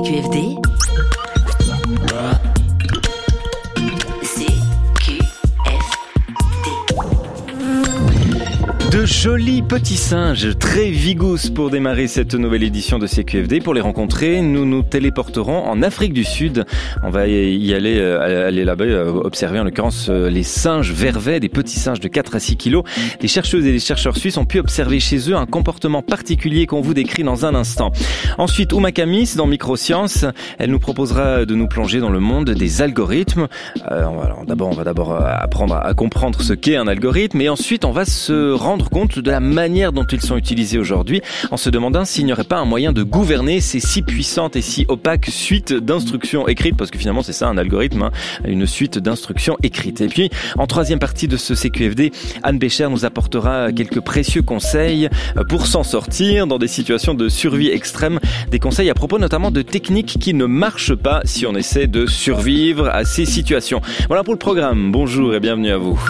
CQFD. De jolis petits singes, très vigous pour démarrer cette nouvelle édition de CQFD. Pour les rencontrer, nous nous téléporterons en Afrique du Sud. On va y aller là-bas, observer en l'occurrence les singes vervets, des petits singes de 4 à 6 kilos. Les chercheuses et les chercheurs suisses ont pu observer chez eux un comportement particulier qu'on vous décrit dans un instant. Ensuite, Ouma Kamis, dans Microsciences, elle nous proposera de nous plonger dans le monde des algorithmes. On va d'abord apprendre à comprendre ce qu'est un algorithme, et ensuite on va se rendre compte de la manière dont ils sont utilisés aujourd'hui, en se demandant s'il n'y aurait pas un moyen de gouverner ces si puissantes et si opaques suites d'instructions écrites, parce que finalement c'est ça un algorithme, une suite d'instructions écrites. Et puis en troisième partie de ce CQFD, Anne Bécher nous apportera quelques précieux conseils pour s'en sortir dans des situations de survie extrême, des conseils à propos notamment de techniques qui ne marchent pas si on essaie de survivre à ces situations. Voilà pour le programme. Bonjour et bienvenue à vous.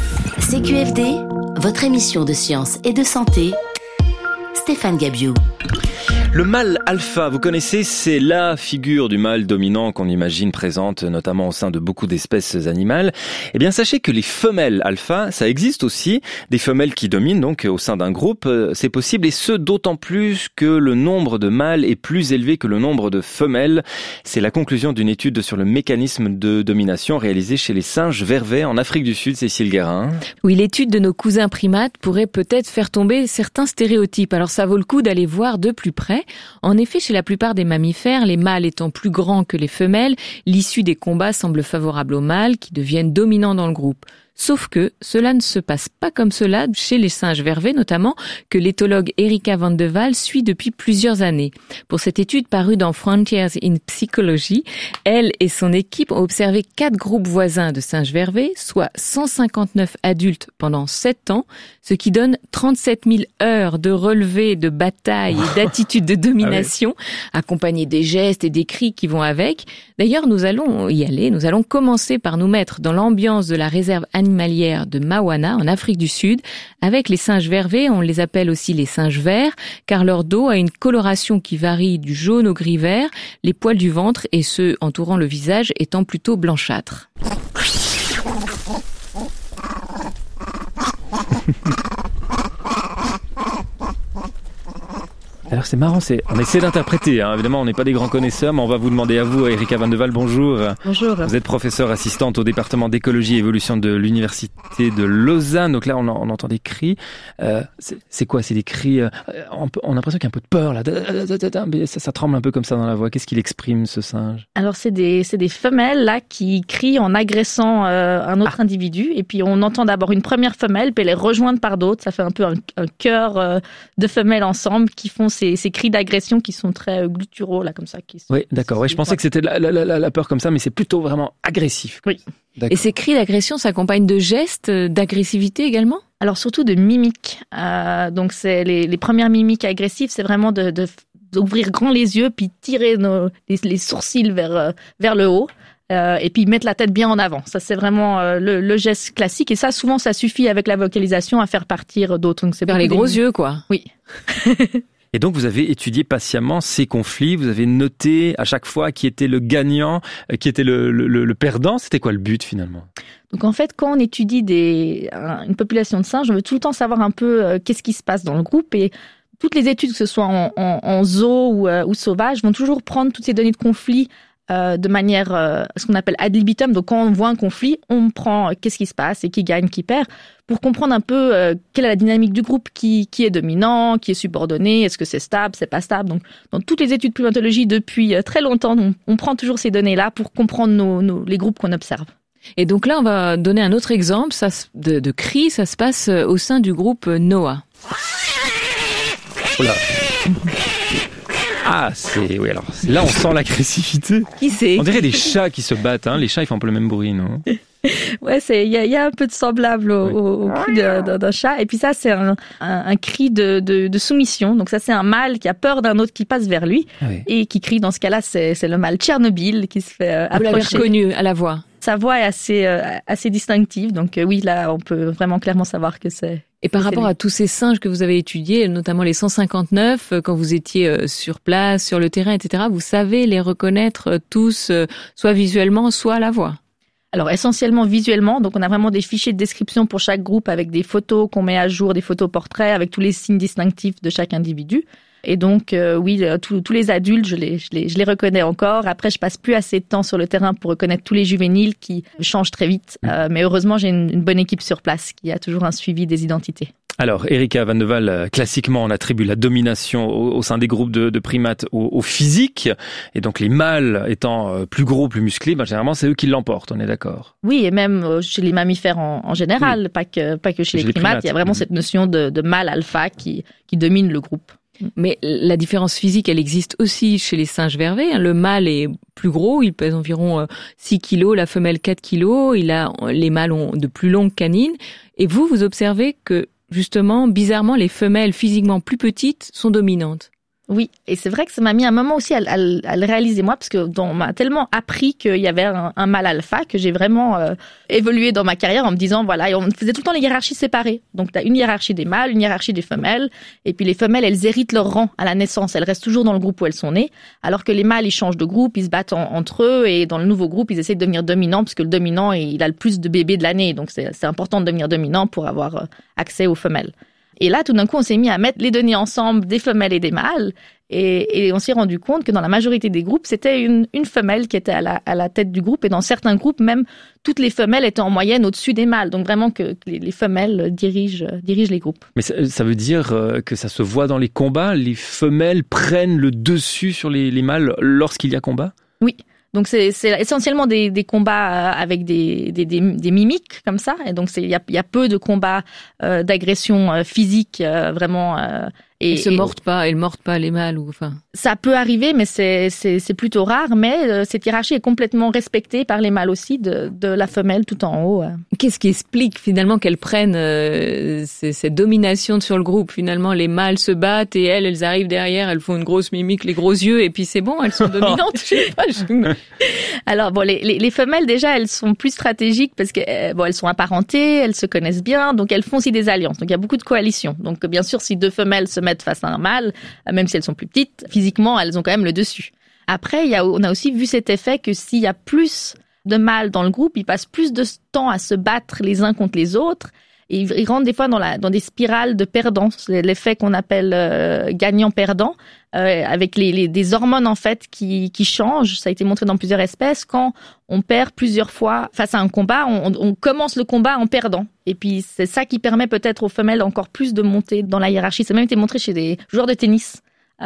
CQFD, votre émission de science et de santé. Stéphane Gabiou. Le mâle alpha, vous connaissez, c'est la figure du mâle dominant qu'on imagine présente notamment au sein de beaucoup d'espèces animales. Eh bien, sachez que les femelles alpha, ça existe aussi. Des femelles qui dominent donc au sein d'un groupe, c'est possible, et ce d'autant plus que le nombre de mâles est plus élevé que le nombre de femelles. C'est la conclusion d'une étude sur le mécanisme de domination réalisée chez les singes vervets en Afrique du Sud, Cécile Guérin. Oui, l'étude de nos cousins primates pourrait peut-être faire tomber certains stéréotypes. Alors ça vaut le coup d'aller voir de plus près. En effet, chez la plupart des mammifères, les mâles étant plus grands que les femelles, l'issue des combats semble favorable aux mâles qui deviennent dominants dans le groupe. Sauf que cela ne se passe pas comme cela chez les singes vervets, notamment, que l'éthologue Erika van de Waal suit depuis plusieurs années. Pour cette étude parue dans Frontiers in Psychology, elle et son équipe ont observé 4 groupes voisins de singes vervets, soit 159 adultes pendant 7 ans, ce qui donne 37 000 heures de relevés, de bataille et d'attitudes de domination, accompagnés des gestes et des cris qui vont avec. D'ailleurs, nous allons y aller. Nous allons commencer par nous mettre dans l'ambiance de la réserve animalière de Mawana, en Afrique du Sud, avec les singes vervets. On les appelle aussi les singes verts, car leur dos a une coloration qui varie du jaune au gris vert, les poils du ventre et ceux entourant le visage étant plutôt blanchâtres. Alors c'est marrant, on essaie d'interpréter, évidemment on n'est pas des grands connaisseurs, mais on va vous demander à vous, Erika van de Waal, bonjour. Bonjour. Vous êtes professeure assistante au département d'écologie et évolution de l'université de Lausanne, donc là on entend des cris, c'est quoi, c'est des cris, on a l'impression qu'il y a un peu de peur là, ça tremble un peu comme ça dans la voix, qu'est-ce qu'il exprime ce singe? Alors c'est des femelles là qui crient en agressant un autre individu, et puis on entend d'abord une première femelle, puis elle est rejointe par d'autres, ça fait un peu un chœur de femelles ensemble qui font ces cris d'agression qui sont très gutturaux, là, comme ça. Oui, d'accord. Oui, je pensais que c'était la peur comme ça, mais c'est plutôt vraiment agressif. Oui. D'accord. Et ces cris d'agression s'accompagnent de gestes d'agressivité également ? Alors, surtout de mimiques. Donc, c'est les premières mimiques agressives, c'est vraiment d'ouvrir grand les yeux, puis tirer les sourcils vers le haut. Et puis mettre la tête bien en avant. Ça, c'est vraiment le geste classique. Et ça, souvent, ça suffit avec la vocalisation à faire partir d'autres. Donc, c'est vers les gros yeux, quoi. Oui. Et donc, vous avez étudié patiemment ces conflits. Vous avez noté à chaque fois qui était le gagnant, qui était le perdant. C'était quoi le but, finalement ? Donc, en fait, quand on étudie une population de singes, on veut tout le temps savoir un peu qu'est-ce qui se passe dans le groupe. Et toutes les études, que ce soit en zoo ou sauvage, vont toujours prendre toutes ces données de conflit de manière, ce qu'on appelle ad libitum. Donc, quand on voit un conflit, on prend qu'est-ce qui se passe et qui gagne, qui perd, pour comprendre un peu quelle est la dynamique du groupe, qui est dominant, qui est subordonné, est-ce que c'est stable, c'est pas stable. Donc, dans toutes les études de primatologie depuis très longtemps, on prend toujours ces données-là pour comprendre les groupes qu'on observe. Et donc là, on va donner un autre exemple de cri. Ça se passe au sein du groupe Noah. Oula. Ah, oui, alors là on sent l'agressivité. Qui c'est ? On dirait des chats qui se battent, Les chats ils font un peu le même bruit, non ? Ouais, il y a un peu de semblable au cri d'un chat. Et puis ça, c'est un cri de soumission. Donc ça, c'est un mâle qui a peur d'un autre qui passe vers lui et qui crie. Dans ce cas-là, c'est le mâle Tchernobyl qui se fait approcher. Vous l'avez reconnu à la voix. Sa voix est assez distinctive. Donc oui, là, on peut vraiment clairement savoir que c'est Et par rapport à tous ces singes que vous avez étudiés, notamment les 159, quand vous étiez sur place, sur le terrain, etc., vous savez les reconnaître tous, soit visuellement, soit à la voix? Alors essentiellement visuellement, donc on a vraiment des fichiers de description pour chaque groupe avec des photos qu'on met à jour, des photos portraits avec tous les signes distinctifs de chaque individu. Et donc oui, tous les adultes, je les reconnais encore. Après, je passe plus assez de temps sur le terrain pour reconnaître tous les juvéniles qui changent très vite. Mais heureusement, j'ai une bonne équipe sur place qui a toujours un suivi des identités. Alors, Erika Van de Waal, classiquement, on attribue la domination au sein des groupes de primates au physique. Et donc, les mâles étant plus gros, plus musclés, généralement, c'est eux qui l'emportent, on est d'accord. Oui, et même chez les mammifères en général, pas que chez les primates. Il y a vraiment cette notion de mâle alpha qui domine le groupe. Mais la différence physique, elle existe aussi chez les singes vervés. Le mâle est plus gros, il pèse environ 6 kilos, la femelle 4 kilos. Les mâles ont de plus longues canines. Et vous observez que, justement, bizarrement, les femelles physiquement plus petites sont dominantes. Oui, et c'est vrai que ça m'a mis un moment aussi à le réaliser moi, parce que on m'a tellement appris qu'il y avait un mâle alpha que j'ai vraiment évolué dans ma carrière en me disant, voilà, et on faisait tout le temps les hiérarchies séparées. Donc tu as une hiérarchie des mâles, une hiérarchie des femelles, et puis les femelles, elles héritent leur rang à la naissance, elles restent toujours dans le groupe où elles sont nées, alors que les mâles, ils changent de groupe, ils se battent entre eux, et dans le nouveau groupe, ils essaient de devenir dominants, parce que le dominant, il a le plus de bébés de l'année, donc c'est important de devenir dominant pour avoir accès aux femelles. Et là, tout d'un coup, on s'est mis à mettre les données ensemble des femelles et des mâles. Et on s'est rendu compte que dans la majorité des groupes, c'était une femelle qui était à la tête du groupe. Et dans certains groupes, même, toutes les femelles étaient en moyenne au-dessus des mâles. Donc vraiment que les femelles dirigent les groupes. Mais ça veut dire que ça se voit dans les combats? Les femelles prennent le dessus sur les mâles lorsqu'il y a combat? Oui. Donc c'est essentiellement des combats avec des mimiques comme ça, et donc il y a peu de combats d'agression physique vraiment. Elles mordent pas les mâles ou enfin. Ça peut arriver, mais c'est plutôt rare. Mais cette hiérarchie est complètement respectée par les mâles aussi de la femelle tout en haut. Qu'est-ce qui explique finalement qu'elles prennent cette domination sur le groupe? Finalement, les mâles se battent et elles arrivent derrière, elles font une grosse mimique, les gros yeux, et puis c'est bon, elles sont dominantes. Je sais pas. Alors bon, les femelles déjà, elles sont plus stratégiques parce que elles sont apparentées, elles se connaissent bien, donc elles font aussi des alliances. Donc il y a beaucoup de coalitions. Donc bien sûr, si deux femelles se mettent face à un mâle, même si elles sont plus petites, physiquement, elles ont quand même le dessus. Après, on a aussi vu cet effet que s'il y a plus de mâles dans le groupe, ils passent plus de temps à se battre les uns contre les autres. Et ils rentrent des fois dans des spirales de perdants. C'est l'effet qu'on appelle gagnant-perdant, avec des hormones en fait qui changent. Ça a été montré dans plusieurs espèces. Quand on perd plusieurs fois face à un combat, on commence le combat en perdant. Et puis c'est ça qui permet peut-être aux femelles encore plus de monter dans la hiérarchie. Ça a même été montré chez des joueurs de tennis.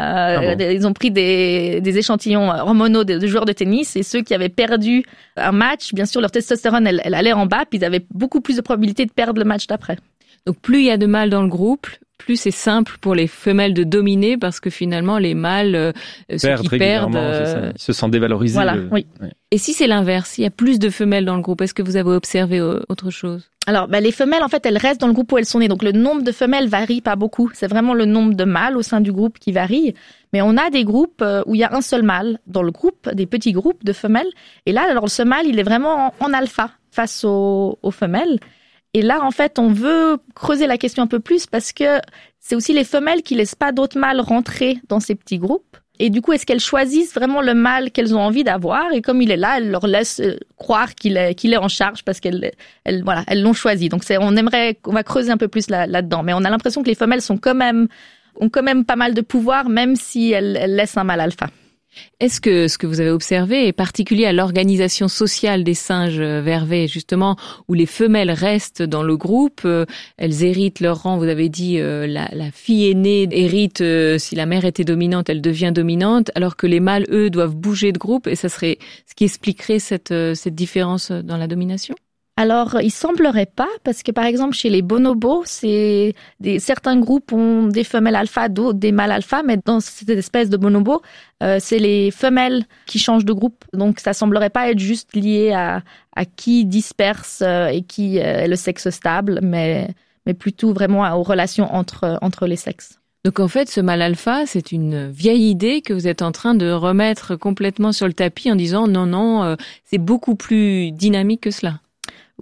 Ils ont pris des échantillons hormonaux de joueurs de tennis, et ceux qui avaient perdu un match, bien sûr leur testostérone elle allait en bas, puis ils avaient beaucoup plus de probabilité de perdre le match d'après. Donc plus il y a de mâles dans le groupe, plus c'est simple pour les femelles de dominer, parce que finalement les mâles ceux qui perdent ils se sentent dévalorisés. Voilà, oui. Et si c'est l'inverse, il y a plus de femelles dans le groupe, est-ce que vous avez observé autre chose? Alors, les femelles, en fait, elles restent dans le groupe où elles sont nées. Donc, le nombre de femelles varie pas beaucoup. C'est vraiment le nombre de mâles au sein du groupe qui varie. Mais on a des groupes où il y a un seul mâle dans le groupe, des petits groupes de femelles. Et là, alors, ce mâle, il est vraiment en alpha face aux femelles. Et là, en fait, on veut creuser la question un peu plus parce que c'est aussi les femelles qui laissent pas d'autres mâles rentrer dans ces petits groupes. Et du coup, est-ce qu'elles choisissent vraiment le mâle qu'elles ont envie d'avoir? Et comme il est là, elles leur laissent croire qu'il est en charge parce elles l'ont choisi. Donc on va creuser un peu plus là-dedans. Mais on a l'impression que les femelles ont quand même pas mal de pouvoir, même si elles laissent un mâle alpha. Est-ce que ce que vous avez observé est particulier à l'organisation sociale des singes vervés, justement, où les femelles restent dans le groupe, elles héritent leur rang, vous avez dit, la fille aînée hérite, si la mère était dominante, elle devient dominante, alors que les mâles, eux, doivent bouger de groupe, et ça serait ce qui expliquerait cette différence dans la domination? Alors, il semblerait pas, parce que par exemple, chez les bonobos, certains groupes ont des femelles alpha, d'autres des mâles alpha, mais dans cette espèce de bonobo, c'est les femelles qui changent de groupe. Donc, ça semblerait pas être juste lié à qui disperse et qui est le sexe stable, mais plutôt vraiment aux relations entre les sexes. Donc en fait, ce mâle alpha, c'est une vieille idée que vous êtes en train de remettre complètement sur le tapis en disant non, c'est beaucoup plus dynamique que cela. Oui,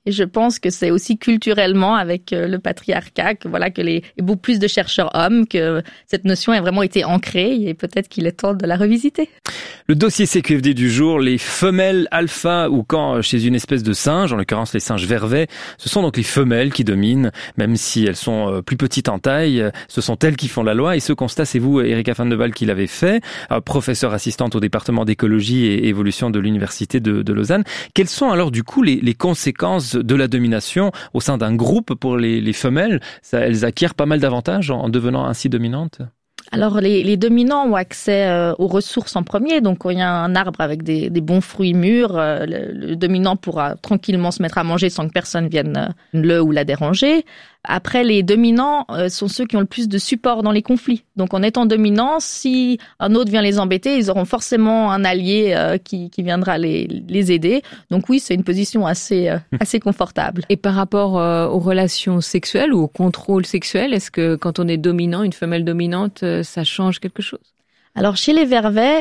Et je pense que c'est aussi culturellement avec le patriarcat que beaucoup plus de chercheurs hommes que cette notion a vraiment été ancrée et peut-être qu'il est temps de la revisiter. Le dossier CQFD du jour, les femelles alpha ou quand chez une espèce de singe, en l'occurrence les singes vervets, ce sont donc les femelles qui dominent, même si elles sont plus petites en taille, ce sont elles qui font la loi et ce constat c'est vous, Erika van de Waal, qui l'avez fait, professeure assistante au département d'écologie et évolution de l'université de Lausanne. Quelles sont alors du coup les conséquences de la domination au sein d'un groupe pour les femelles? Elles acquièrent pas mal d'avantages en devenant ainsi dominantes? Alors les dominants ont accès aux ressources en premier, donc quand il y a un arbre avec des bons fruits mûrs, le dominant pourra tranquillement se mettre à manger sans que personne vienne le ou la déranger. Après, les dominants sont ceux qui ont le plus de support dans les conflits. Donc en étant dominants, si un autre vient les embêter, ils auront forcément un allié qui viendra les aider. Donc oui, c'est une position assez confortable. Et par rapport aux relations sexuelles ou au contrôle sexuel, est-ce que quand on est dominant, une femelle dominante, ça change quelque chose? Alors chez les vervets,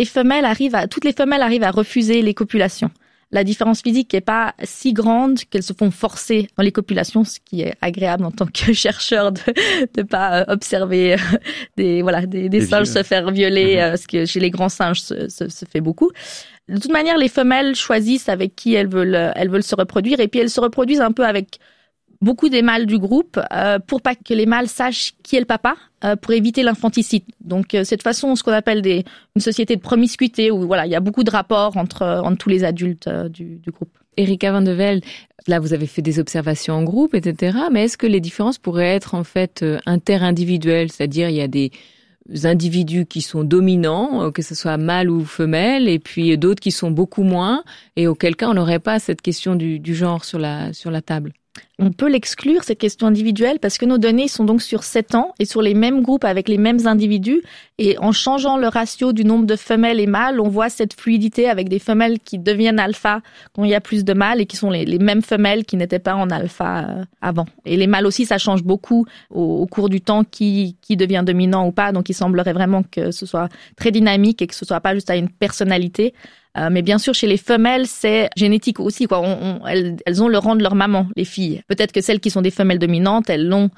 toutes les femelles arrivent à refuser les copulations. La différence physique n'est pas si grande qu'elles se font forcer dans les copulations, ce qui est agréable en tant que chercheur de pas observer des singes se faire violer, ce que chez les grands singes se fait beaucoup. De toute manière, les femelles choisissent avec qui elles veulent se reproduire et puis elles se reproduisent un peu avec beaucoup des mâles du groupe pour pas que les mâles sachent qui est le papa, pour éviter l'infanticide. Donc cette façon, ce qu'on appelle une société de promiscuité où il y a beaucoup de rapports entre tous les adultes du groupe. Erika van de Waal, là vous avez fait des observations en groupe, etc. Mais est-ce que les différences pourraient être en fait interindividuelles, c'est-à-dire il y a des individus qui sont dominants, que ce soit mâle ou femelle, et puis d'autres qui sont beaucoup moins, et auquel cas on n'aurait pas cette question du genre sur la table? On peut l'exclure, cette question individuelle, parce que nos données sont donc sur 7 ans et sur les mêmes groupes avec les mêmes individus. Et en changeant le ratio du nombre de femelles et mâles, on voit cette fluidité avec des femelles qui deviennent alpha quand il y a plus de mâles et qui sont les mêmes femelles qui n'étaient pas en alpha avant. Et les mâles aussi, ça change beaucoup au cours du temps qui devient dominant ou pas. Donc il semblerait vraiment que ce soit très dynamique et que ce soit pas juste à une personnalité. Mais bien sûr, chez les femelles, c'est génétique aussi, quoi. Elles ont le rang de leur maman, les filles. Peut-être que celles qui sont des femelles dominantes, elles ont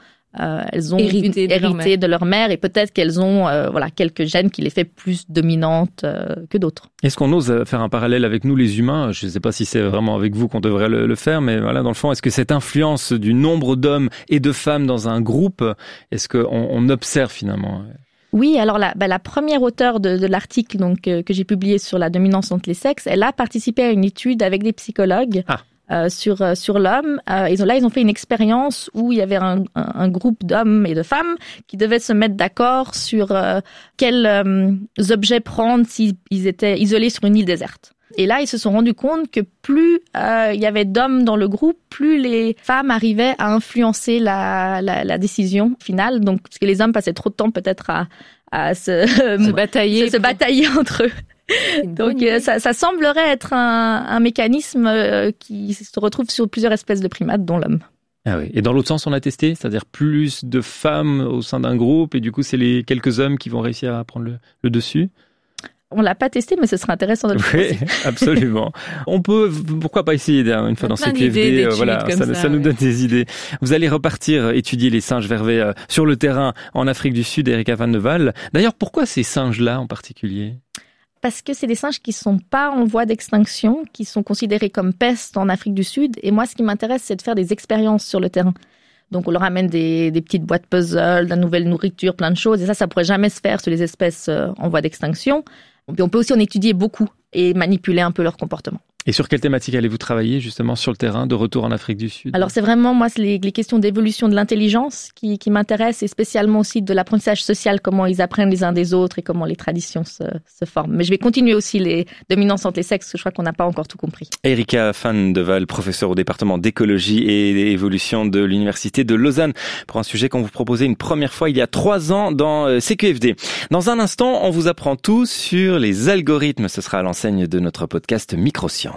hérité de leur mère et peut-être qu'elles ont quelques gènes qui les fait plus dominantes que d'autres. Est-ce qu'on ose faire un parallèle avec nous les humains? Je ne sais pas si c'est vraiment avec vous qu'on devrait le faire, mais voilà, dans le fond, est-ce que cette influence du nombre d'hommes et de femmes dans un groupe, est-ce qu'on observe finalement? Oui, alors la première auteure de l'article que j'ai publié sur la dominance entre les sexes, elle a participé à une étude avec des psychologues sur l'homme. Ils ont fait une expérience où il y avait un groupe d'hommes et de femmes qui devaient se mettre d'accord sur quels objets prendre s'ils étaient isolés sur une île déserte. Et là, ils se sont rendus compte que plus il y avait d'hommes dans le groupe, plus les femmes arrivaient à influencer la décision finale. Donc, parce que les hommes passaient trop de temps peut-être à se batailler entre eux. Donc, ça semblerait être un mécanisme qui se retrouve sur plusieurs espèces de primates, dont l'homme. Ah oui. Et dans l'autre sens, on a testé, c'est-à-dire plus de femmes au sein d'un groupe, et du coup, c'est les quelques hommes qui vont réussir à prendre le dessus. On l'a pas testé, mais ce serait intéressant de le faire. Oui, absolument. On peut, pourquoi pas essayer une fois dans CQFD, ça nous donne des idées. Vous allez repartir étudier les singes vervets sur le terrain en Afrique du Sud, Erika van de Waal. D'ailleurs, pourquoi ces singes-là en particulier? Parce que c'est des singes qui sont pas en voie d'extinction, qui sont considérés comme pestes en Afrique du Sud. Et moi, ce qui m'intéresse, c'est de faire des expériences sur le terrain. Donc, on leur amène des petites boîtes puzzle, de la nouvelle nourriture, plein de choses. Et ça pourrait jamais se faire sur les espèces en voie d'extinction. Puis on peut aussi en étudier beaucoup et manipuler un peu leur comportement. Et sur quelle thématique allez-vous travailler justement sur le terrain de retour en Afrique du Sud? Alors c'est vraiment moi les questions d'évolution de l'intelligence qui m'intéressent et spécialement aussi de l'apprentissage social, comment ils apprennent les uns des autres et comment les traditions se forment. Mais je vais continuer aussi les dominances entre les sexes, parce que je crois qu'on n'a pas encore tout compris. Erika van de Waal, professeure au département d'écologie et d'évolution de l'Université de Lausanne, pour un sujet qu'on vous proposait une première fois il y a 3 ans dans CQFD. Dans un instant, on vous apprend tout sur les algorithmes. Ce sera à l'enseigne de notre podcast Microsciences.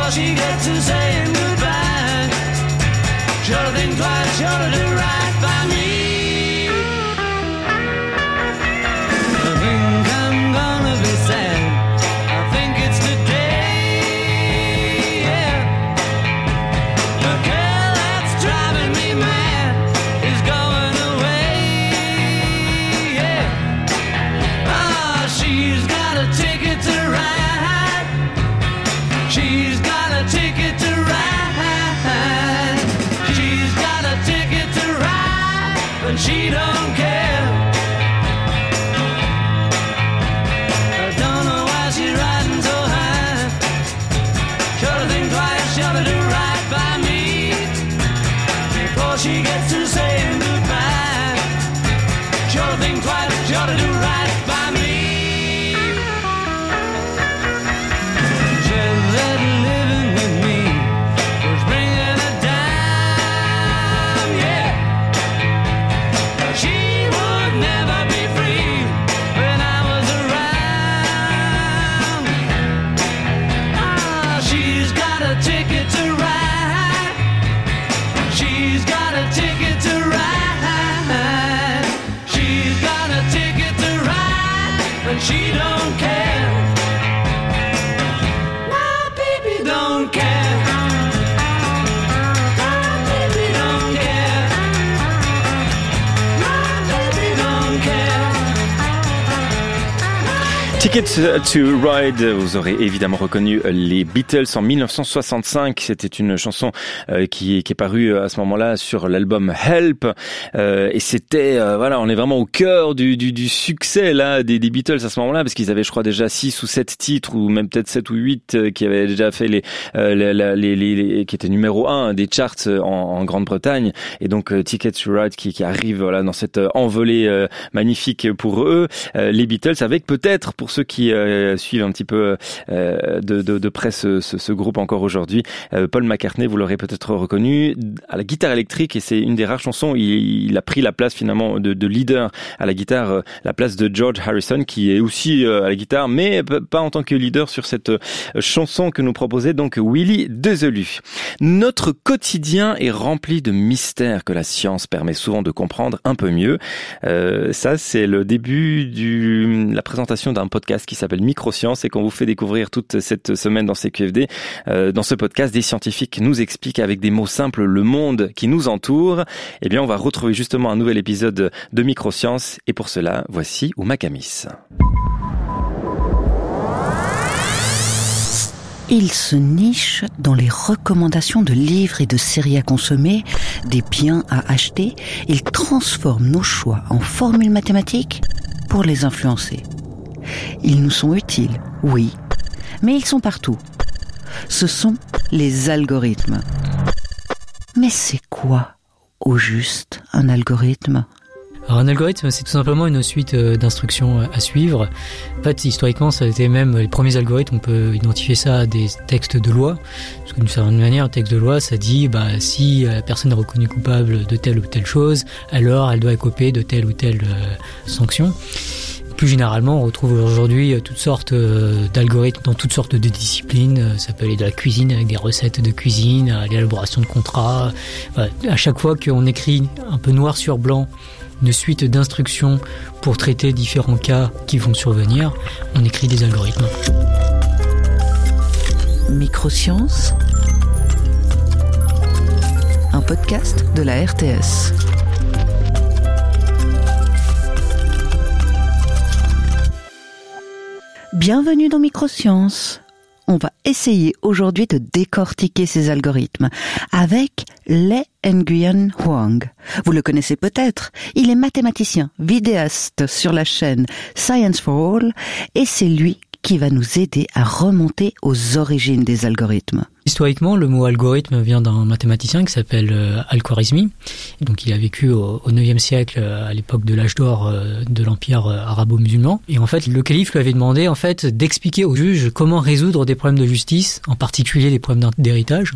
before she gets to saying goodbye. Sure to think twice, sure to do right by me. I think I'm gonna be sad. I think it's today, yeah. The girl that's driving me mad is going away, yeah. Ah, she's got a ticket to ride. She's got a ticket to ride. She's got a ticket to ride, but she don't care. I don't know why she's riding so high. Sure to think twice, sure to do right by me before she gets to saying goodbye. Sure to think twice, sure to do right by me. Just that living with me was bringing her down, yeah. She would never be free when I was around. Ah, she's got a ticket to ride. She's got a ticket to ride. She's got a ticket to ride, but she don't care. My baby don't care. My baby don't care. My baby don't care. Ticket to Ride, vous aurez évidemment reconnu les Beatles en 1965. C'était une chanson qui est parue à ce moment-là sur l'album Help. Et c'était, voilà, on est vraiment au cœur du succès là des Beatles à ce moment-là, parce qu'ils avaient, je crois, déjà 6 ou 7 titres, ou même peut-être 7 ou 8 qui avaient déjà fait les qui étaient numéro 1 des charts en Grande-Bretagne. Et donc Ticket to Ride qui arrive, voilà, dans cette envolée magnifique pour eux, les Beatles, avec peut-être, pour ceux qui suivent un petit peu de près ce groupe encore aujourd'hui, Paul McCartney, vous l'aurez peut-être reconnu, à la guitare électrique, et c'est une des rares chansons, il a pris la place finalement de leader à la guitare, la place de George Harrison, qui est aussi à la guitare, mais pas en tant que leader sur cette chanson que nous proposait donc Willy Dezelu. Notre quotidien est rempli de mystères que la science permet souvent de comprendre un peu mieux. Ça, c'est le début de la présentation d'un podcast qui s'appelle Microsciences et qu'on vous fait découvrir toute cette semaine dans CQFD. Dans ce podcast, des scientifiques nous expliquent avec des mots simples le monde qui nous entoure. Eh bien, on va retrouver justement un nouvel épisode de Microsciences, et pour cela, voici Ouma Kamis. Il se niche dans les recommandations de livres et de séries à consommer, des biens à acheter. Il transforme nos choix en formules mathématiques pour les influencer. Ils nous sont utiles, oui, mais ils sont partout. Ce sont les algorithmes. Mais c'est quoi, au juste, un algorithme ? Alors un algorithme, c'est tout simplement une suite d'instructions à suivre. En fait, historiquement, ça a été même les premiers algorithmes, on peut identifier ça à des textes de loi. Parce que d'une certaine manière, un texte de loi, ça dit, si la personne est reconnue coupable de telle ou telle chose, alors elle doit écoper de telle ou telle sanction. Plus généralement, on retrouve aujourd'hui toutes sortes d'algorithmes dans toutes sortes de disciplines. Ça peut aller de la cuisine avec des recettes de cuisine, à l'élaboration de contrats. Voilà. À chaque fois qu'on écrit un peu noir sur blanc une suite d'instructions pour traiter différents cas qui vont survenir, on écrit des algorithmes. Microsciences, un podcast de la RTS. Bienvenue dans Microsciences. On va essayer aujourd'hui de décortiquer ces algorithmes avec Lee Nguyen Huang. Vous le connaissez peut-être, il est mathématicien, vidéaste sur la chaîne Science for All, et c'est lui qui va nous aider à remonter aux origines des algorithmes. Historiquement, le mot algorithme vient d'un mathématicien qui s'appelle Al-Khwarizmi. Donc, il a vécu au 9e siècle, à l'époque de l'âge d'or de l'empire arabo-musulman. Et en fait, le calife lui avait demandé d'expliquer aux juges comment résoudre des problèmes de justice, en particulier des problèmes d'héritage.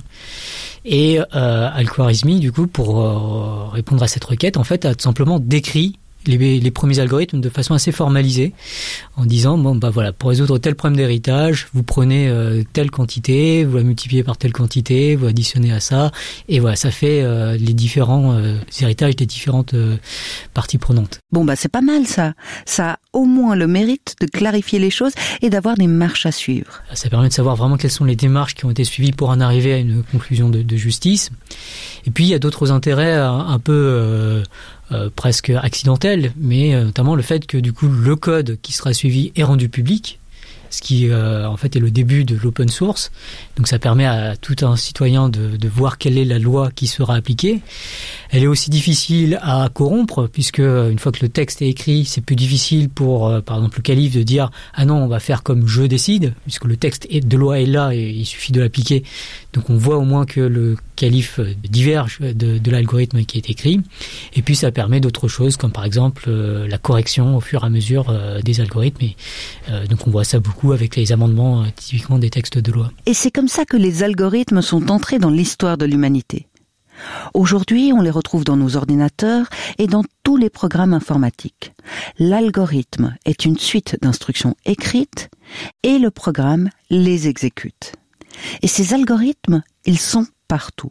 Et Al-Khwarizmi, du coup, pour répondre à cette requête, en fait, a tout simplement décrit les premiers algorithmes de façon assez formalisée, en disant bon bah voilà, pour résoudre tel problème d'héritage, vous prenez telle quantité, vous la multipliez par telle quantité, vous additionnez à ça, et voilà, ça fait les différents héritages des différentes parties prenantes. Bon bah c'est pas mal ça. Ça a au moins le mérite de clarifier les choses et d'avoir des marches à suivre. Ça permet de savoir vraiment quelles sont les démarches qui ont été suivies pour en arriver à une conclusion de justice. Et puis il y a d'autres intérêts un peu presque accidentels, mais notamment le fait que du coup le code qui sera suivi est rendu public, ce qui en fait est le début de l'open source. Donc ça permet à tout un citoyen de voir quelle est la loi qui sera appliquée. Elle est aussi difficile à corrompre, puisque une fois que le texte est écrit, c'est plus difficile pour, par exemple, le calife de dire « Ah non, on va faire comme je décide », puisque le texte de loi est là et il suffit de l'appliquer. Donc on voit au moins que le calife diverge de l'algorithme qui est écrit. Et puis ça permet d'autres choses, comme par exemple la correction au fur et à mesure des algorithmes. Et, donc on voit ça beaucoup avec les amendements typiquement des textes de loi. Et c'est comme ça que les algorithmes sont entrés dans l'histoire de l'humanité. Aujourd'hui, on les retrouve dans nos ordinateurs et dans tous les programmes informatiques. L'algorithme est une suite d'instructions écrites et le programme les exécute. Et ces algorithmes, ils sont partout.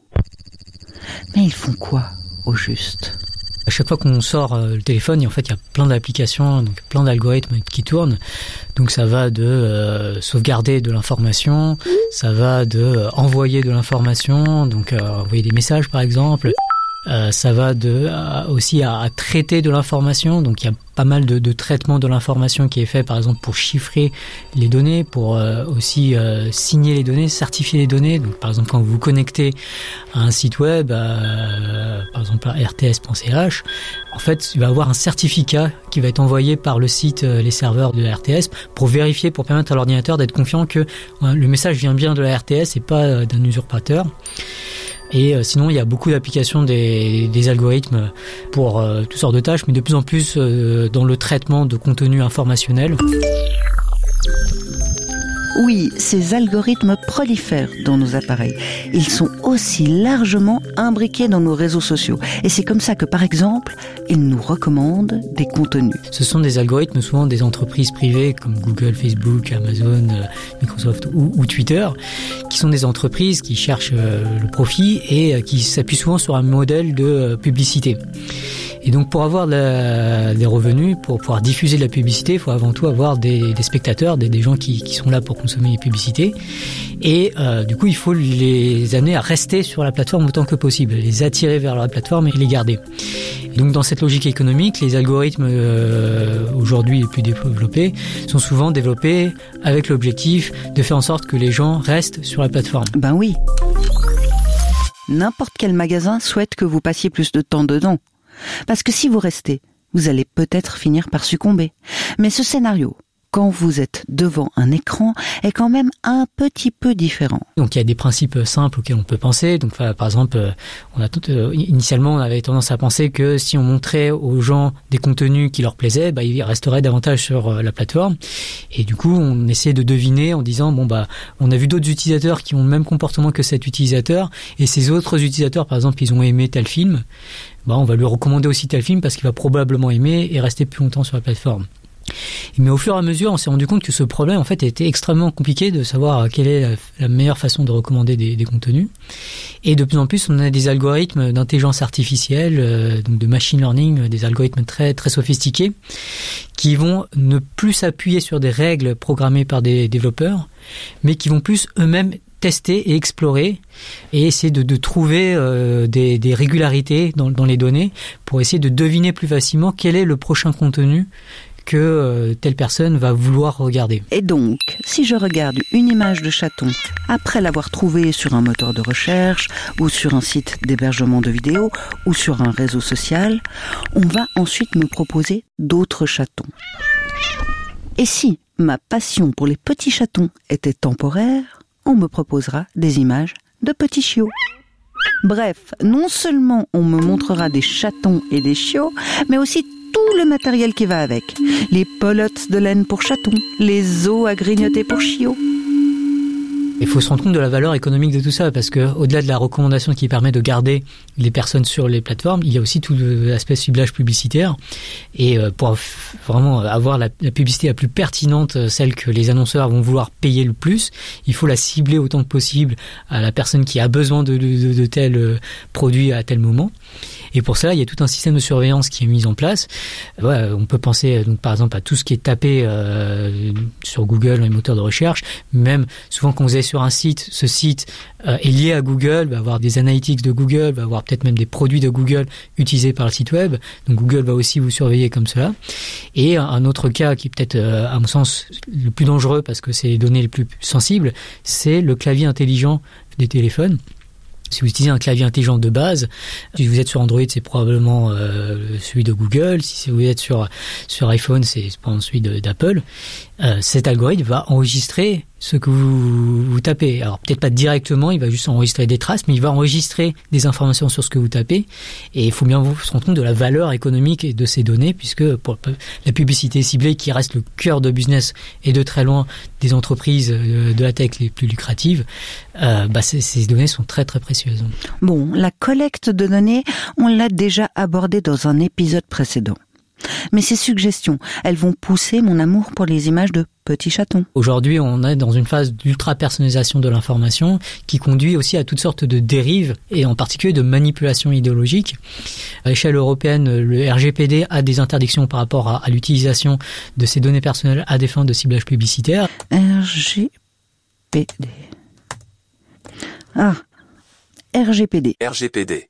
Mais ils font quoi, au juste ? À chaque fois qu'on sort le téléphone, en fait, il y a plein d'applications, donc plein d'algorithmes qui tournent. Donc ça va de sauvegarder de l'information, ça va de envoyer de l'information, donc envoyer des messages par exemple. Ça va aussi à traiter de l'information, donc il y a pas mal de traitement de l'information qui est fait par exemple pour chiffrer les données, pour aussi signer les données, certifier les données. Donc par exemple quand vous vous connectez à un site web, par exemple à rts.ch, en fait il va y avoir un certificat qui va être envoyé par le site, les serveurs de la RTS, pour vérifier, pour permettre à l'ordinateur d'être confiant que le message vient bien de la RTS et pas d'un usurpateur. Et sinon, il y a beaucoup d'applications des algorithmes pour toutes sortes de tâches, mais de plus en plus dans le traitement de contenu informationnel. Oui, ces algorithmes prolifèrent dans nos appareils. Ils sont aussi largement imbriqués dans nos réseaux sociaux. Et c'est comme ça que, par exemple, ils nous recommandent des contenus. Ce sont des algorithmes, souvent des entreprises privées comme Google, Facebook, Amazon, Microsoft ou Twitter, qui sont des entreprises qui cherchent le profit et qui s'appuient souvent sur un modèle de publicité. Et donc pour avoir des revenus, pour pouvoir diffuser de la publicité, il faut avant tout avoir des spectateurs, des gens qui sont là pour consommer les publicités. Et du coup, il faut les amener à rester sur la plateforme autant que possible, les attirer vers la plateforme et les garder. Et donc dans cette logique économique, les algorithmes aujourd'hui les plus développés sont souvent développés avec l'objectif de faire en sorte que les gens restent sur la plateforme. Ben oui. N'importe quel magasin souhaite que vous passiez plus de temps dedans. Parce que si vous restez, vous allez peut-être finir par succomber. Mais ce scénario, quand vous êtes devant un écran, est quand même un petit peu différent. Donc il y a des principes simples auxquels on peut penser. Donc par exemple, initialement on avait tendance à penser que si on montrait aux gens des contenus qui leur plaisaient, ils resteraient davantage sur la plateforme. Et du coup, on essayait de deviner en disant on a vu d'autres utilisateurs qui ont le même comportement que cet utilisateur, et ces autres utilisateurs, par exemple, ils ont aimé tel film. On va lui recommander aussi tel film parce qu'il va probablement aimer et rester plus longtemps sur la plateforme. Mais au fur et à mesure, on s'est rendu compte que ce problème, en fait, était extrêmement compliqué de savoir quelle est la meilleure façon de recommander des contenus. Et de plus en plus, on a des algorithmes d'intelligence artificielle, donc de machine learning, des algorithmes très, très sophistiqués, qui vont ne plus s'appuyer sur des règles programmées par des développeurs, mais qui vont plus eux-mêmes tester et explorer et essayer de trouver des régularités dans les données pour essayer de deviner plus facilement quel est le prochain contenu que telle personne va vouloir regarder. Et donc, si je regarde une image de chaton après l'avoir trouvée sur un moteur de recherche ou sur un site d'hébergement de vidéos ou sur un réseau social, on va ensuite me proposer d'autres chatons. Et si ma passion pour les petits chatons était temporaire, on me proposera des images de petits chiots. Bref, non seulement on me montrera des chatons et des chiots, mais aussi tout le matériel qui va avec. Les pelotes de laine pour chatons, les os à grignoter pour chiots. Il faut se rendre compte de la valeur économique de tout ça, parce que au-delà de la recommandation qui permet de garder les personnes sur les plateformes, il y a aussi tout l'aspect ciblage publicitaire. Et pour vraiment avoir la publicité la plus pertinente, celle que les annonceurs vont vouloir payer le plus, il faut la cibler autant que possible à la personne qui a besoin de tel produit à tel moment. Et pour cela, il y a tout un système de surveillance qui est mis en place. Ouais, on peut penser donc par exemple à tout ce qui est tapé sur Google dans les moteurs de recherche. Même souvent quand vous allez sur un site, ce site est lié à Google, va avoir des analytics de Google, va avoir peut-être même des produits de Google utilisés par le site web. Donc Google va aussi vous surveiller comme cela. Et un autre cas qui est peut-être à mon sens le plus dangereux parce que c'est les données les plus sensibles, c'est le clavier intelligent des téléphones. Si vous utilisez un clavier intelligent de base, si vous êtes sur Android, c'est probablement celui de Google. Si vous êtes sur iPhone, c'est probablement celui d'Apple. Cet algorithme va enregistrer ce que vous tapez. Alors peut-être pas directement, il va juste enregistrer des traces, mais il va enregistrer des informations sur ce que vous tapez. Et il faut bien se rendre compte de la valeur économique de ces données, puisque pour la publicité ciblée, qui reste le cœur de business et de très loin des entreprises de la tech les plus lucratives, ces données sont très très précieuses. Bon, la collecte de données, on l'a déjà abordé dans un épisode précédent. Mais ces suggestions, elles vont pousser mon amour pour les images de petits chatons. Aujourd'hui, on est dans une phase d'ultra-personnalisation de l'information qui conduit aussi à toutes sortes de dérives et en particulier de manipulation idéologique. À l'échelle européenne, le RGPD a des interdictions par rapport à l'utilisation de ces données personnelles à des fins de ciblage publicitaire. RGPD. RGPD.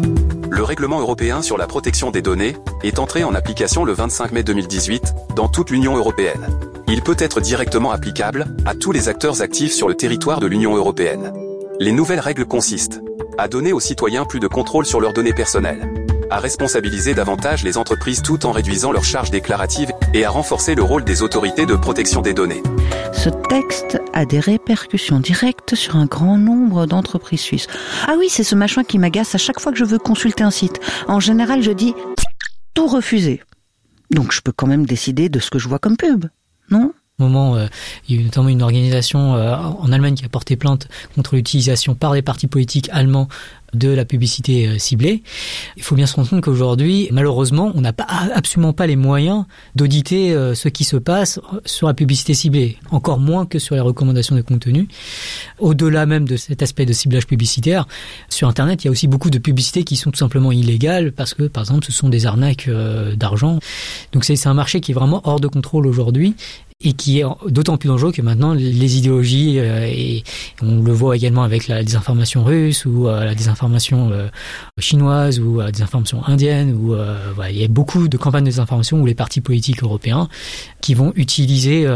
Le règlement européen sur la protection des données est entré en application le 25 mai 2018 dans toute l'Union européenne. Il peut être directement applicable à tous les acteurs actifs sur le territoire de l'Union européenne. Les nouvelles règles consistent à donner aux citoyens plus de contrôle sur leurs données personnelles, à responsabiliser davantage les entreprises tout en réduisant leurs charges déclaratives et à renforcer le rôle des autorités de protection des données. Ce texte a des répercussions directes sur un grand nombre d'entreprises suisses. Ah oui, c'est ce machin qui m'agace à chaque fois que je veux consulter un site. En général, je dis tout refuser. Donc je peux quand même décider de ce que je vois comme pub, non ? Au moment, il y a eu notamment une organisation en Allemagne qui a porté plainte contre l'utilisation par des partis politiques allemands de la publicité ciblée. Il faut bien se rendre compte qu'aujourd'hui, malheureusement, on n'a absolument pas les moyens d'auditer ce qui se passe sur la publicité ciblée, encore moins que sur les recommandations de contenu. Au-delà même de cet aspect de ciblage publicitaire, sur Internet, il y a aussi beaucoup de publicités qui sont tout simplement illégales parce que, par exemple, ce sont des arnaques d'argent. Donc c'est un marché qui est vraiment hors de contrôle aujourd'hui. Et qui est d'autant plus dangereux que maintenant les idéologies, et on le voit également avec la désinformation russe ou la désinformation chinoise ou la désinformation indienne, où il y a beaucoup de campagnes de désinformation où les partis politiques européens qui vont utiliser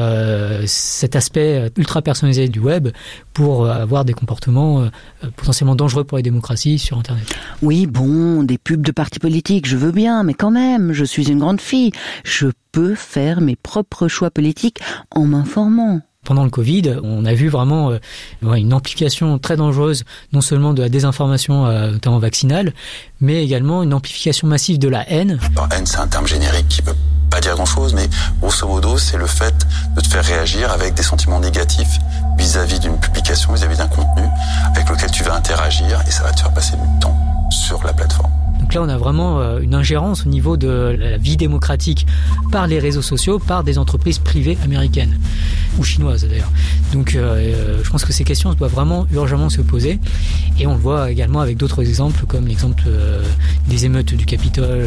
cet aspect ultra personnalisé du web pour avoir des comportements potentiellement dangereux pour les démocraties sur Internet. Oui, bon, des pubs de partis politiques, je veux bien, mais quand même, je suis une grande fille. Je peux faire mes propres choix politiques en m'informant. Pendant le Covid, on a vu vraiment une amplification très dangereuse, non seulement de la désinformation, notamment vaccinale, mais également une amplification massive de la haine. Alors, haine, c'est un terme générique qui peut pas dire grand-chose, mais grosso modo, c'est le fait de te faire réagir avec des sentiments négatifs vis-à-vis d'une publication, vis-à-vis d'un contenu avec lequel tu vas interagir, et ça va te faire passer du temps sur la plateforme. Donc là, on a vraiment une ingérence au niveau de la vie démocratique par les réseaux sociaux, par des entreprises privées américaines ou chinoises d'ailleurs. Donc je pense que ces questions doivent vraiment urgemment se poser, et on le voit également avec d'autres exemples comme l'exemple des émeutes du Capitole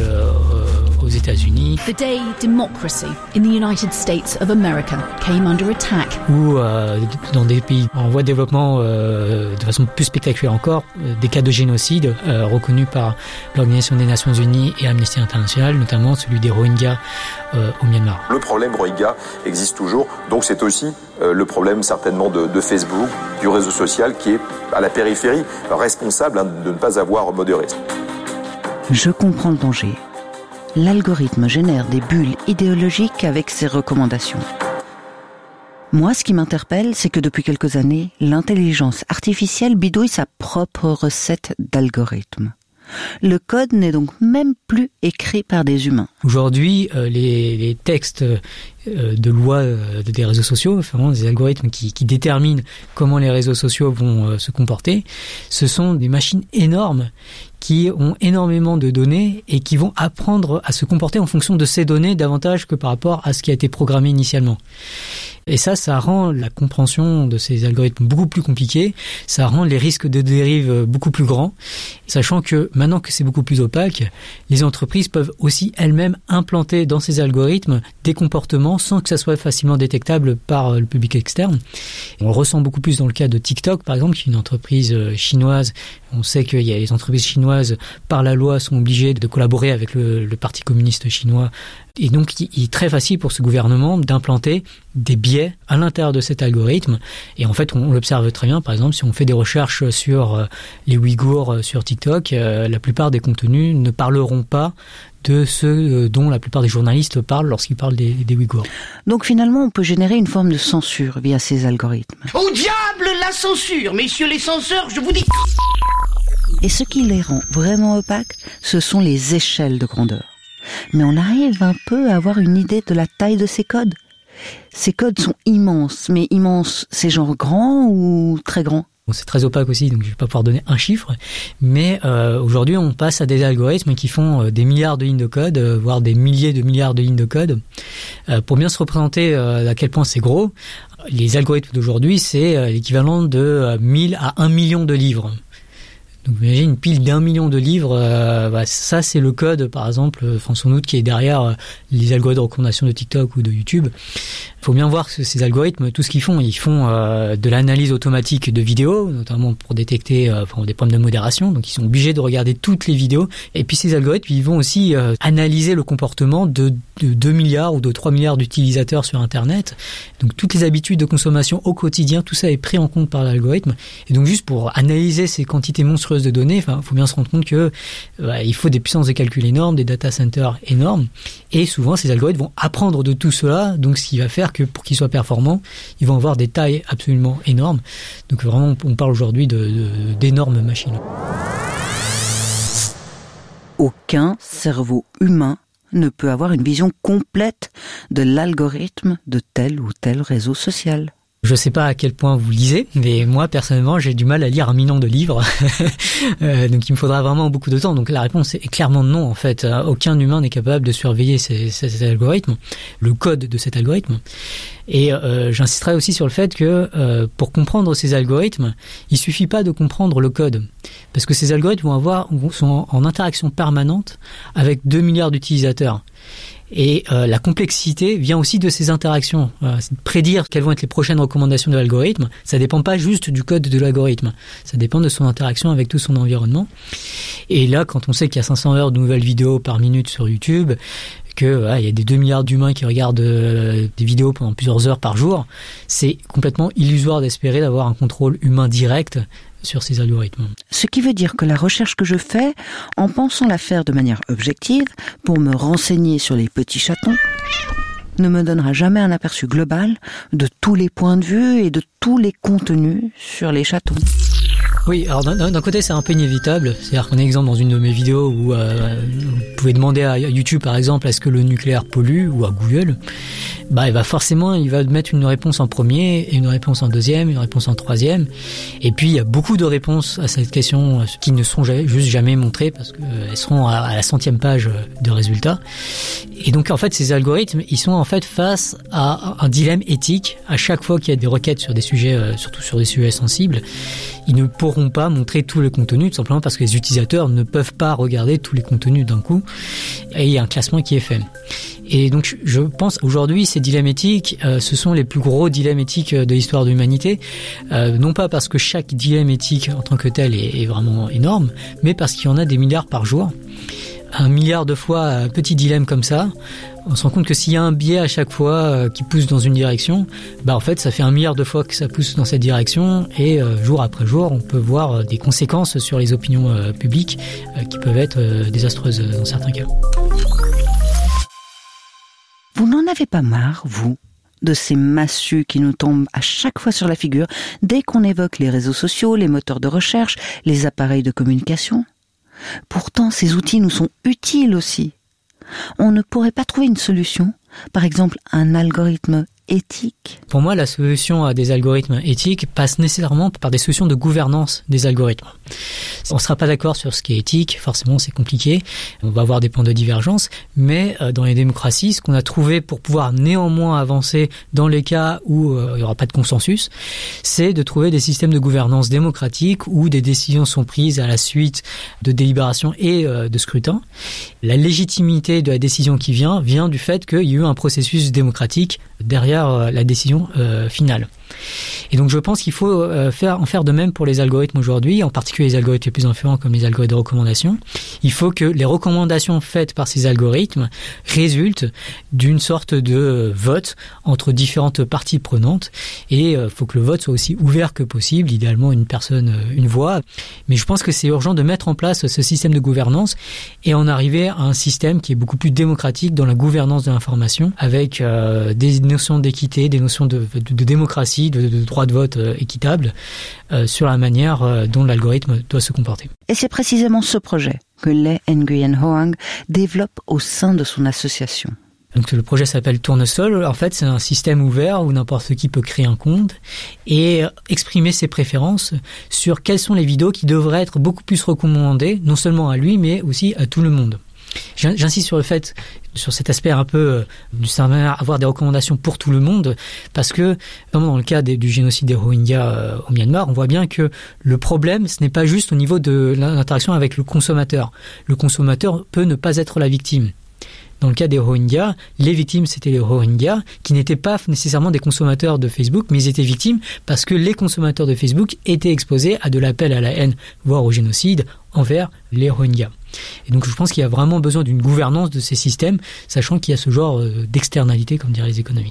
aux États-Unis. The day democracy in the United States of America came under attack. Ou dans des pays en voie de développement de façon plus spectaculaire encore, des cas de génocide reconnus par l'Organisation des Nations Unies et Amnesty International, notamment celui des Rohingyas au Myanmar. Le problème Rohingya existe toujours, donc c'est aussi le problème certainement de Facebook, du réseau social qui est à la périphérie, responsable de ne pas avoir modéré. Je comprends le danger. L'algorithme génère des bulles idéologiques avec ses recommandations. Moi, ce qui m'interpelle, c'est que depuis quelques années, l'intelligence artificielle bidouille sa propre recette d'algorithme. Le code n'est donc même plus écrit par des humains. Aujourd'hui, les textes de loi des réseaux sociaux, enfin, des algorithmes qui déterminent comment les réseaux sociaux vont se comporter. Ce sont des machines énormes qui ont énormément de données et qui vont apprendre à se comporter en fonction de ces données davantage que par rapport à ce qui a été programmé initialement. Et ça rend la compréhension de ces algorithmes beaucoup plus compliquée, ça rend les risques de dérive beaucoup plus grands, sachant que maintenant que c'est beaucoup plus opaque, les entreprises peuvent aussi elles-mêmes implanter dans ces algorithmes des comportements sans que ça soit facilement détectable par le public externe. On le ressent beaucoup plus dans le cas de TikTok, par exemple, qui est une entreprise chinoise. On sait qu'il y a les entreprises chinoises, par la loi, sont obligées de collaborer avec le Parti communiste chinois. Et donc, il est très facile pour ce gouvernement d'implanter des biais à l'intérieur de cet algorithme. Et en fait, on l'observe très bien. Par exemple, si on fait des recherches sur les Ouïghours sur TikTok, la plupart des contenus ne parleront pas de ceux dont la plupart des journalistes parlent lorsqu'ils parlent des Ouïghours. Donc finalement, on peut générer une forme de censure via ces algorithmes. Au diable la censure, messieurs les censeurs, je vous dis... Et ce qui les rend vraiment opaques, ce sont les échelles de grandeur. Mais on arrive un peu à avoir une idée de la taille de ces codes. Ces codes sont immenses, mais immenses, c'est genre grand ou très grand ? Bon, c'est très opaque aussi, donc je vais pas pouvoir donner un chiffre, mais aujourd'hui on passe à des algorithmes qui font des milliards de lignes de code, voire des milliers de milliards de lignes de code. Pour bien se représenter à quel point c'est gros, les algorithmes d'aujourd'hui c'est l'équivalent de 1000 à 1 million de livres. Donc imaginez une pile d'1 million de livres, ça c'est le code par exemple, sans doute qui est derrière les algorithmes de recommandation de TikTok ou de YouTube. Il faut bien voir que ces algorithmes, tout ce qu'ils font, de l'analyse automatique de vidéos, notamment pour détecter des problèmes de modération, donc ils sont obligés de regarder toutes les vidéos. Et puis ces algorithmes, ils vont aussi analyser le comportement de 2 milliards ou de 3 milliards d'utilisateurs sur Internet. Donc toutes les habitudes de consommation au quotidien, tout ça est pris en compte par l'algorithme. Et donc juste pour analyser ces quantités monstrueuses de données, il faut bien se rendre compte que il faut des puissances de calcul énormes, des data centers énormes. Et souvent, ces algorithmes vont apprendre de tout cela, donc ce qui va faire que pour qu'ils soient performants, ils vont avoir des tailles absolument énormes. Donc vraiment, on parle aujourd'hui d'énormes machines. Aucun cerveau humain ne peut avoir une vision complète de l'algorithme de tel ou tel réseau social. Je ne sais pas à quel point vous lisez, mais moi personnellement j'ai du mal à lire 1 million de livres, donc il me faudra vraiment beaucoup de temps. Donc la réponse est clairement non en fait. Aucun humain n'est capable de surveiller cet algorithme, le code de cet algorithme. Et j'insisterai aussi sur le fait que pour comprendre ces algorithmes, il suffit pas de comprendre le code, parce que ces algorithmes sont en interaction permanente avec 2 milliards d'utilisateurs. Et la complexité vient aussi de ces interactions. C'est de prédire quelles vont être les prochaines recommandations de l'algorithme. Ça dépend pas juste du code de l'algorithme. Ça dépend de son interaction avec tout son environnement. Et là, quand on sait qu'il y a 500 heures de nouvelles vidéos par minute sur YouTube, que il y a des 2 milliards d'humains qui regardent des vidéos pendant plusieurs heures par jour, c'est complètement illusoire d'espérer d'avoir un contrôle humain direct sur ces algorithmes. Ce qui veut dire que la recherche que je fais, en pensant la faire de manière objective, pour me renseigner sur les petits chatons, ne me donnera jamais un aperçu global de tous les points de vue et de tous les contenus sur les chatons. Oui, alors d'un côté c'est un peu inévitable, c'est-à-dire qu'on est exemple dans une de mes vidéos où vous pouvez demander à YouTube par exemple est-ce que le nucléaire pollue, ou à Google, il va mettre une réponse en premier, et une réponse en deuxième, une réponse en troisième, et puis il y a beaucoup de réponses à cette question qui ne sont jamais montrées parce qu'elles seront à la 100e page de résultats. Et donc en fait ces algorithmes, ils sont en fait face à un dilemme éthique à chaque fois qu'il y a des requêtes sur des sujets, surtout sur des sujets sensibles. Ils ne pourront pas montrer tout le contenu, tout simplement parce que les utilisateurs ne peuvent pas regarder tous les contenus d'un coup, et il y a un classement qui est fait. Et donc je pense aujourd'hui ces dilemmes éthiques, ce sont les plus gros dilemmes éthiques de l'histoire de l'humanité, non pas parce que chaque dilemme éthique en tant que tel est vraiment énorme, mais parce qu'il y en a des milliards par jour. 1 milliard de fois un petit dilemme comme ça, on se rend compte que s'il y a un biais à chaque fois qui pousse dans une direction, en fait ça fait 1 milliard de fois que ça pousse dans cette direction, et jour après jour on peut voir des conséquences sur les opinions publiques qui peuvent être désastreuses dans certains cas. Vous n'en avez pas marre, vous, de ces massues qui nous tombent à chaque fois sur la figure dès qu'on évoque les réseaux sociaux, les moteurs de recherche, les appareils de communication ? Pourtant, ces outils nous sont utiles aussi. On ne pourrait pas trouver une solution Par exemple, un algorithme éthique? Pour moi, la solution à des algorithmes éthiques passe nécessairement par des solutions de gouvernance des algorithmes. On ne sera pas d'accord sur ce qui est éthique, forcément c'est compliqué, on va avoir des points de divergence, mais dans les démocraties, ce qu'on a trouvé pour pouvoir néanmoins avancer dans les cas où il n'y aura pas de consensus, c'est de trouver des systèmes de gouvernance démocratique où des décisions sont prises à la suite de délibérations et de scrutins. La légitimité de la décision qui vient du fait qu'il y a eu un processus démocratique derrière la décision finale. Et donc je pense qu'il faut en faire de même pour les algorithmes aujourd'hui, en particulier les algorithmes les plus influents comme les algorithmes de recommandation. Il faut que les recommandations faites par ces algorithmes résultent d'une sorte de vote entre différentes parties prenantes, et il faut que le vote soit aussi ouvert que possible, idéalement une personne, une voix. Mais je pense que c'est urgent de mettre en place ce système de gouvernance et en arriver à un système qui est beaucoup plus démocratique dans la gouvernance de l'information, avec des notions d'équité, des notions de démocratie, de droit de vote équitable sur la manière dont l'algorithme doit se comporter. Et c'est précisément ce projet que Lee Nguyen Hoang développe au sein de son association. Donc le projet s'appelle Tournesol. En fait, c'est un système ouvert où n'importe qui peut créer un compte et exprimer ses préférences sur quelles sont les vidéos qui devraient être beaucoup plus recommandées, non seulement à lui, mais aussi à tout le monde. J'insiste sur le fait, sur cet aspect un peu du savoir avoir des recommandations pour tout le monde, parce que notamment dans le cas du génocide des Rohingyas au Myanmar, on voit bien que le problème, ce n'est pas juste au niveau de l'interaction avec le consommateur. Le consommateur peut ne pas être la victime. Dans le cas des Rohingyas, les victimes, c'était les Rohingyas, qui n'étaient pas nécessairement des consommateurs de Facebook, mais ils étaient victimes parce que les consommateurs de Facebook étaient exposés à de l'appel à la haine, voire au génocide, envers les Rohingyas. Et donc je pense qu'il y a vraiment besoin d'une gouvernance de ces systèmes, sachant qu'il y a ce genre d'externalité, comme diraient les économistes.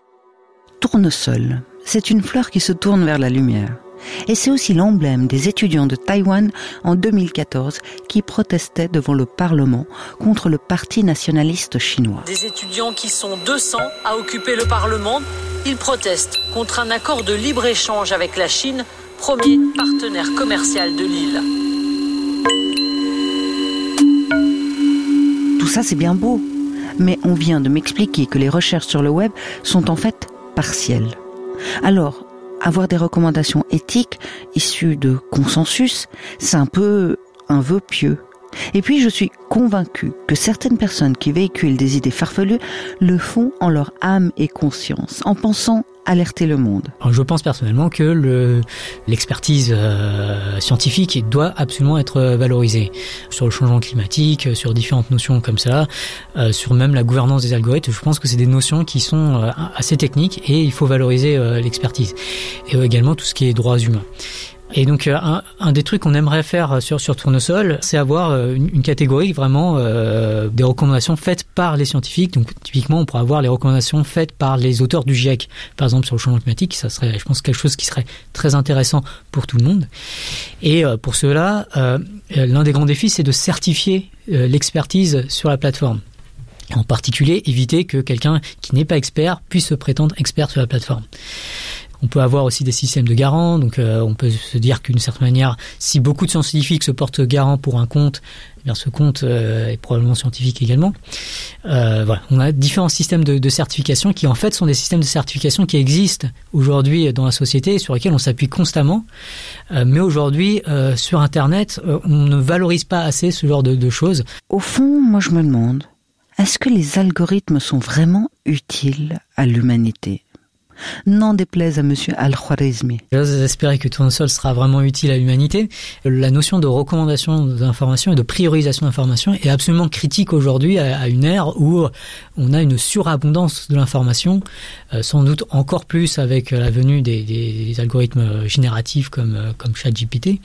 Tournesol, c'est une fleur qui se tourne vers la lumière. Et c'est aussi l'emblème des étudiants de Taïwan en 2014 qui protestaient devant le Parlement contre le Parti nationaliste chinois. Des étudiants qui sont 200 à occuper le Parlement. Ils protestent contre un accord de libre-échange avec la Chine, premier partenaire commercial de l'île. Tout ça, c'est bien beau. Mais on vient de m'expliquer que les recherches sur le web sont en fait partielles. Alors, avoir des recommandations éthiques issues de consensus, c'est un peu un vœu pieux. Et puis je suis convaincue que certaines personnes qui véhiculent des idées farfelues le font en leur âme et conscience, en pensant alerter le monde. Alors, je pense personnellement que l'expertise scientifique doit absolument être valorisée sur le changement climatique, sur différentes notions comme ça, sur même la gouvernance des algorithmes. Je pense que c'est des notions qui sont assez techniques et il faut valoriser l'expertise. Et également tout ce qui est droits humains. Et donc un des trucs qu'on aimerait faire sur Tournesol, c'est avoir une catégorie vraiment des recommandations faites par les scientifiques. Donc typiquement, on pourrait avoir les recommandations faites par les auteurs du GIEC, par exemple sur le changement climatique. Ça serait, je pense, quelque chose qui serait très intéressant pour tout le monde. Et pour cela, l'un des grands défis, c'est de certifier l'expertise sur la plateforme. En particulier, éviter que quelqu'un qui n'est pas expert puisse se prétendre expert sur la plateforme. On peut avoir aussi des systèmes de garants, donc on peut se dire qu'une certaine manière, si beaucoup de scientifiques se portent garant pour un compte, eh bien ce compte est probablement scientifique également. Voilà, on a différents systèmes de certification qui en fait sont des systèmes de certification qui existent aujourd'hui dans la société et sur lesquels on s'appuie constamment. Mais aujourd'hui, sur Internet, on ne valorise pas assez ce genre de choses. Au fond, moi je me demande, est-ce que les algorithmes sont vraiment utiles à l'humanité ? N'en déplaise à monsieur Al-Khwarizmi. J'ose espérer que Tournesol sera vraiment utile à l'humanité. La notion de recommandation d'information et de priorisation d'information est absolument critique aujourd'hui à une ère où on a une surabondance de l'information, sans doute encore plus avec la venue des algorithmes génératifs comme ChatGPT.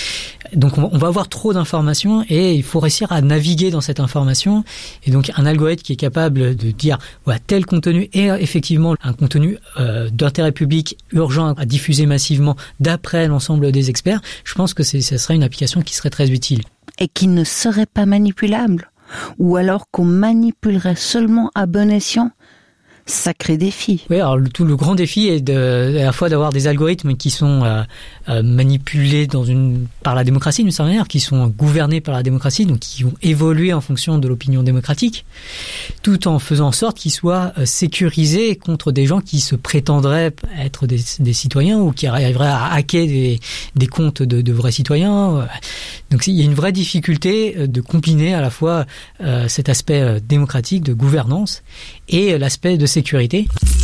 Donc on va avoir trop d'informations et il faut réussir à naviguer dans cette information. Et donc un algorithme qui est capable de dire voilà, tel contenu est effectivement un contenu d'intérêt public urgent à diffuser massivement d'après l'ensemble des experts, je pense que ce serait une application qui serait très utile. Et qui ne serait pas manipulable ? Ou alors qu'on manipulerait seulement à bon escient ? Sacré défi. Oui, alors tout le grand défi est à la fois d'avoir des algorithmes qui sont manipulés par la démocratie d'une certaine manière, qui sont gouvernés par la démocratie, donc qui vont évoluer en fonction de l'opinion démocratique, tout en faisant en sorte qu'ils soient sécurisés contre des gens qui se prétendraient être des citoyens ou qui arriveraient à hacker des comptes de vrais citoyens. Donc il y a une vraie difficulté de combiner à la fois cet aspect démocratique, de gouvernance, et l'aspect de sécurité.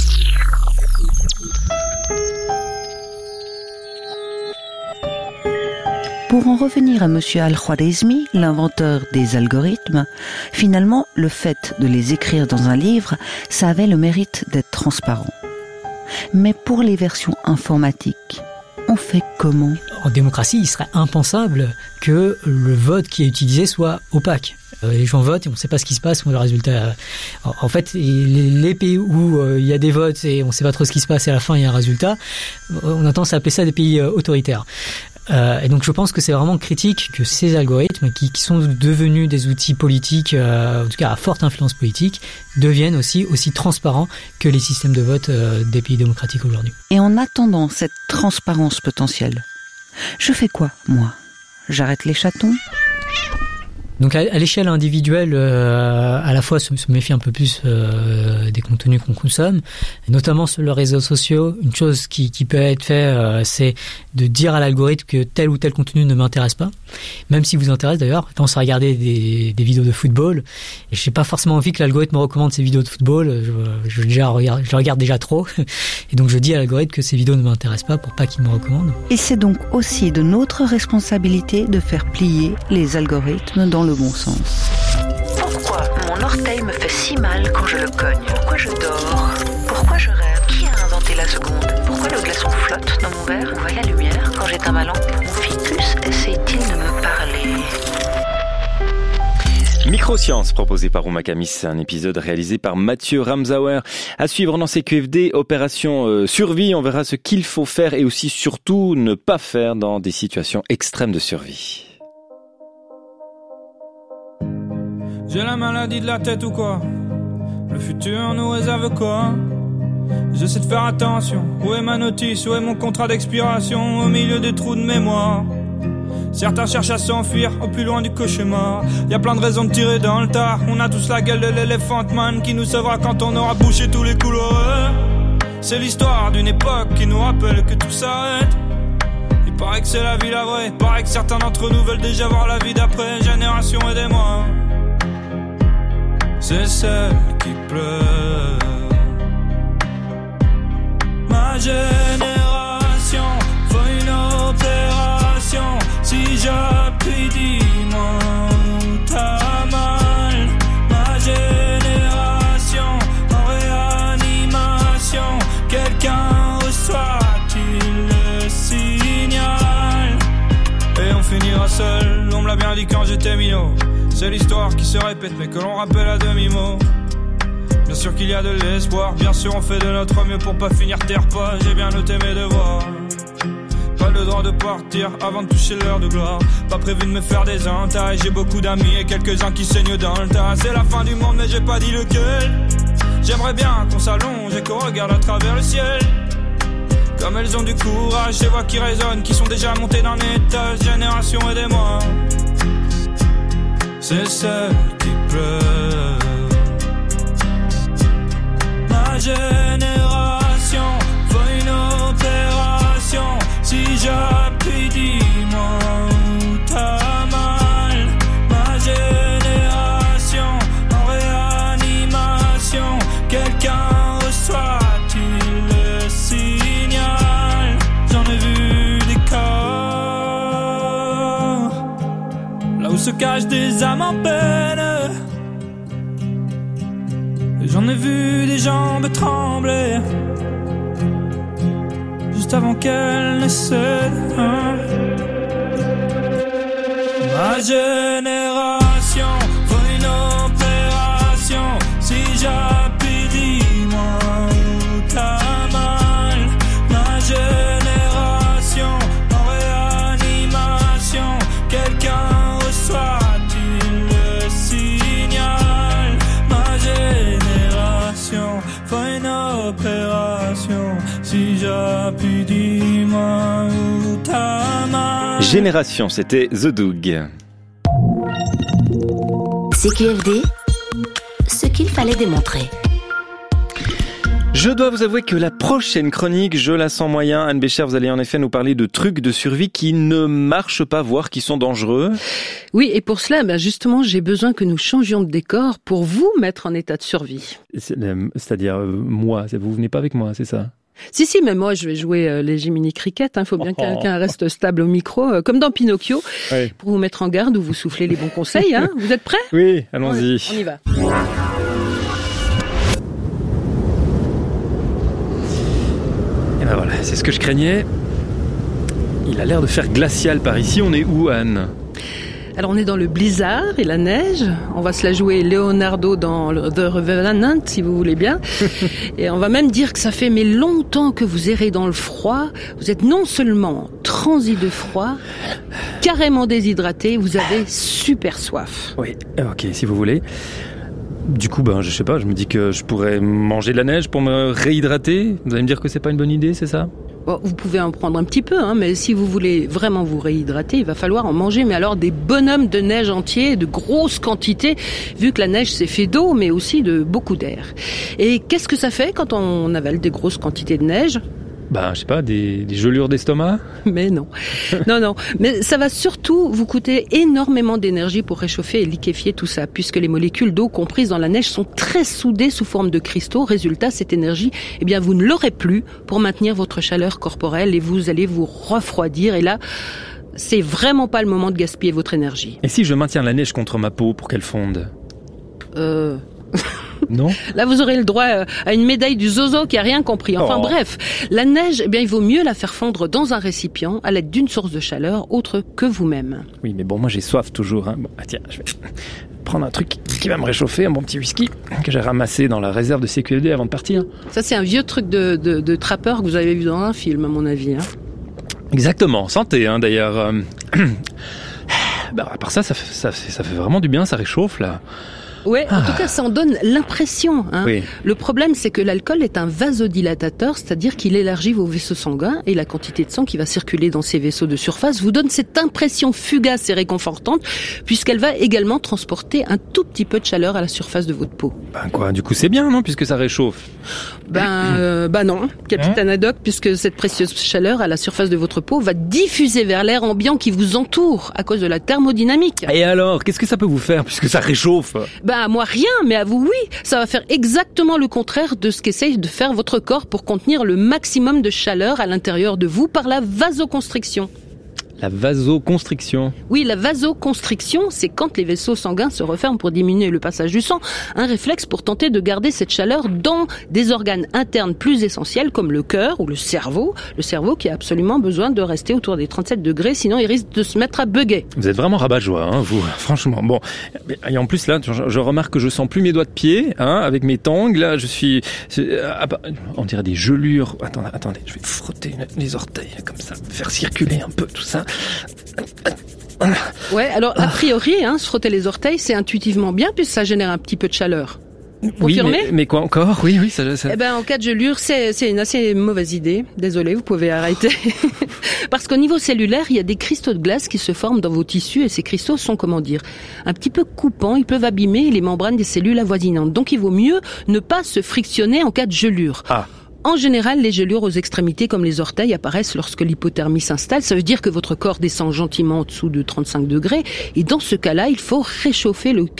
Pour en revenir à Monsieur Al-Khwarizmi, l'inventeur des algorithmes, finalement, le fait de les écrire dans un livre, ça avait le mérite d'être transparent. Mais pour les versions informatiques, on fait comment ? En démocratie, il serait impensable que le vote qui est utilisé soit opaque. Les gens votent et on ne sait pas ce qui se passe, le résultat. En fait, les pays où il y a des votes et on ne sait pas trop ce qui se passe et à la fin il y a un résultat, on a tendance à appeler ça des pays autoritaires. Et donc je pense que c'est vraiment critique que ces algorithmes qui sont devenus des outils politiques, en tout cas à forte influence politique, deviennent aussi transparents que les systèmes de vote des pays démocratiques aujourd'hui. Et en attendant cette transparence potentielle, je fais quoi, moi ? J'arrête les chatons ? Donc à l'échelle individuelle, à la fois se méfier un peu plus des contenus qu'on consomme, et notamment sur les réseaux sociaux. Une chose qui peut être faite, c'est de dire à l'algorithme que tel ou tel contenu ne m'intéresse pas, même s'il vous intéresse d'ailleurs. Je pense à regarder des vidéos de football, et je n'ai pas forcément envie que l'algorithme me recommande ces vidéos de football. Je regarde déjà trop, et donc je dis à l'algorithme que ces vidéos ne m'intéressent pas pour pas qu'il me recommande. Et c'est donc aussi de notre responsabilité de faire plier les algorithmes dans le bon sens. Pourquoi mon orteil me fait si mal quand je le cogne ? Pourquoi je dors ? Pourquoi je rêve ? Qui a inventé la seconde ? Pourquoi le glaçon flotte dans mon verre ? Où va la lumière quand j'éteins ma lampe ? Mon ficus essaie-t-il de me parler ? Microsciences proposé par Rouma Kamis, un épisode réalisé par Mathieu Ramsauer. À suivre dans CQFD, opération survie, on verra ce qu'il faut faire et aussi surtout ne pas faire dans des situations extrêmes de survie. J'ai la maladie de la tête ou quoi ? Le futur nous réserve quoi ? J'essaie de faire attention. Où est ma notice ? Où est mon contrat d'expiration ? Au milieu des trous de mémoire. Certains cherchent à s'enfuir au plus loin du cauchemar. Y a plein de raisons de tirer dans le tas. On a tous la gueule de l'Elephant Man qui nous sauvera quand on aura bouché tous les couloirs. C'est l'histoire d'une époque qui nous rappelle que tout s'arrête. Il paraît que c'est la vie la vraie. Il paraît que certains d'entre nous veulent déjà voir la vie d'après. Génération, aidez-moi. C'est celle qui pleure. Ma génération faut une opération. Si j'appuie, dis-moi où t'as mal. Ma génération en réanimation. Quelqu'un reçoit-il le signal? Et on finira seul, on me l'a bien dit quand j'étais minot. C'est l'histoire qui se répète mais que l'on rappelle à demi-mot. Bien sûr qu'il y a de l'espoir, bien sûr on fait de notre mieux pour pas finir terre pas. J'ai bien noté mes devoirs. Pas le droit de partir avant de toucher l'heure de gloire. Pas prévu de me faire des entailles. J'ai beaucoup d'amis et quelques-uns qui saignent dans le tas. C'est la fin du monde mais j'ai pas dit lequel. J'aimerais bien qu'on s'allonge et qu'on regarde à travers le ciel. Comme elles ont du courage, ces voix qui résonnent, qui sont déjà montées d'un étage. Génération aidez-moi. C'est celle qui pleure. Ma génération faut une opération. Si j'appuie, dis-moi où t'as mal. Ma génération en réanimation. Quelqu'un reçoit-il le signal? J'en ai vu des corps là où se cachent des âmes en peine. Et j'en ai vu des jambes trembler juste avant qu'elle ne cède. Ma génération faut une opération. Si j'appuie, dis-moi où t'as mal. Ma génération en réanimation. Quelqu'un reçoit-il le signal? Ma génération faut une Si j'appuie, dis-moi où t'as mal. Génération, c'était The Doug. CQFD, ce qu'il fallait démontrer. Je dois vous avouer que la prochaine chronique, je la sens moyen. Anne Bécher, vous allez en effet nous parler de trucs de survie qui ne marchent pas, voire qui sont dangereux. Oui, et pour cela, justement, j'ai besoin que nous changions de décor pour vous mettre en état de survie. C'est-à-dire, moi, vous venez pas avec moi, c'est ça ? Si, mais moi, je vais jouer les Jiminy Cricket. Faut bien que quelqu'un reste stable au micro, comme dans Pinocchio, oui. Pour vous mettre en garde ou vous souffler les bons conseils. Vous êtes prêts ? Oui, allons-y. Ouais, on y va. Et ben voilà, c'est ce que je craignais. Il a l'air de faire glacial par ici. On est où, Anne ? Alors on est dans le blizzard et la neige. On va se la jouer Leonardo dans The Revenant, si vous voulez bien. Et on va même dire que ça fait longtemps que vous errez dans le froid. Vous êtes non seulement transi de froid, carrément déshydraté, vous avez super soif. Oui, ok, si vous voulez. Du coup, je sais pas, je me dis que je pourrais manger de la neige pour me réhydrater. Vous allez me dire que c'est pas une bonne idée, c'est ça ? Bon, vous pouvez en prendre un petit peu, mais si vous voulez vraiment vous réhydrater, il va falloir en manger, mais alors des bonhommes de neige entiers, de grosses quantités, vu que la neige c'est fait d'eau, mais aussi de beaucoup d'air. Et qu'est-ce que ça fait quand on avale des grosses quantités de neige ? Je sais pas, des gelures d'estomac ? Mais non. Non. Mais ça va surtout vous coûter énormément d'énergie pour réchauffer et liquéfier tout ça, puisque les molécules d'eau comprises dans la neige sont très soudées sous forme de cristaux. Résultat, cette énergie, vous ne l'aurez plus pour maintenir votre chaleur corporelle et vous allez vous refroidir. Et là, c'est vraiment pas le moment de gaspiller votre énergie. Et si je maintiens la neige contre ma peau pour qu'elle fonde ? Non. Là, vous aurez le droit à une médaille du zozo qui a rien compris. Bref, la neige, il vaut mieux la faire fondre dans un récipient à l'aide d'une source de chaleur autre que vous-même. Oui, mais moi j'ai soif toujours. Tiens, je vais prendre un truc qui va me réchauffer, un bon petit whisky que j'ai ramassé dans la réserve de CQFD avant de partir. Ça, c'est un vieux truc de trappeur que vous avez vu dans un film, à mon avis. Exactement. Santé, d'ailleurs. À part ça fait vraiment du bien, ça réchauffe, là. Ouais, en tout cas, ça en donne l'impression. Oui. Le problème, c'est que l'alcool est un vasodilatateur, c'est-à-dire qu'il élargit vos vaisseaux sanguins et la quantité de sang qui va circuler dans ces vaisseaux de surface vous donne cette impression fugace et réconfortante, puisqu'elle va également transporter un tout petit peu de chaleur à la surface de votre peau. Du coup, c'est bien, non, puisque ça réchauffe. Non, capitaine Haddock, puisque cette précieuse chaleur à la surface de votre peau va diffuser vers l'air ambiant qui vous entoure à cause de la thermodynamique. Et alors, qu'est-ce que ça peut vous faire puisque ça réchauffe ? À moi rien, mais à vous oui. Ça va faire exactement le contraire de ce qu'essaye de faire votre corps pour contenir le maximum de chaleur à l'intérieur de vous par la vasoconstriction. La vasoconstriction. Oui, la vasoconstriction, c'est quand les vaisseaux sanguins se referment pour diminuer le passage du sang, un réflexe pour tenter de garder cette chaleur dans des organes internes plus essentiels comme le cœur ou le cerveau qui a absolument besoin de rester autour des 37 degrés, sinon il risque de se mettre à bugger. Vous êtes vraiment rabat-joie, vous, franchement. Bon, et en plus là, je remarque que je sens plus mes doigts de pied, avec mes tongs, là, on dirait des gelures. Attendez, je vais frotter les orteils, comme ça, faire circuler un peu tout ça. Ouais, alors a priori, se frotter les orteils, c'est intuitivement bien puisque ça génère un petit peu de chaleur. Oui, mais quoi encore ? Oui, ça... En cas de gelure, c'est une assez mauvaise idée. Désolé, vous pouvez arrêter. Parce qu'au niveau cellulaire, il y a des cristaux de glace qui se forment dans vos tissus et ces cristaux sont, un petit peu coupants. Ils peuvent abîmer les membranes des cellules avoisinantes. Donc il vaut mieux ne pas se frictionner en cas de gelure. En général, les gelures aux extrémités comme les orteils apparaissent lorsque l'hypothermie s'installe. Ça veut dire que votre corps descend gentiment en dessous de 35 degrés. Et dans ce cas-là, il faut réchauffer le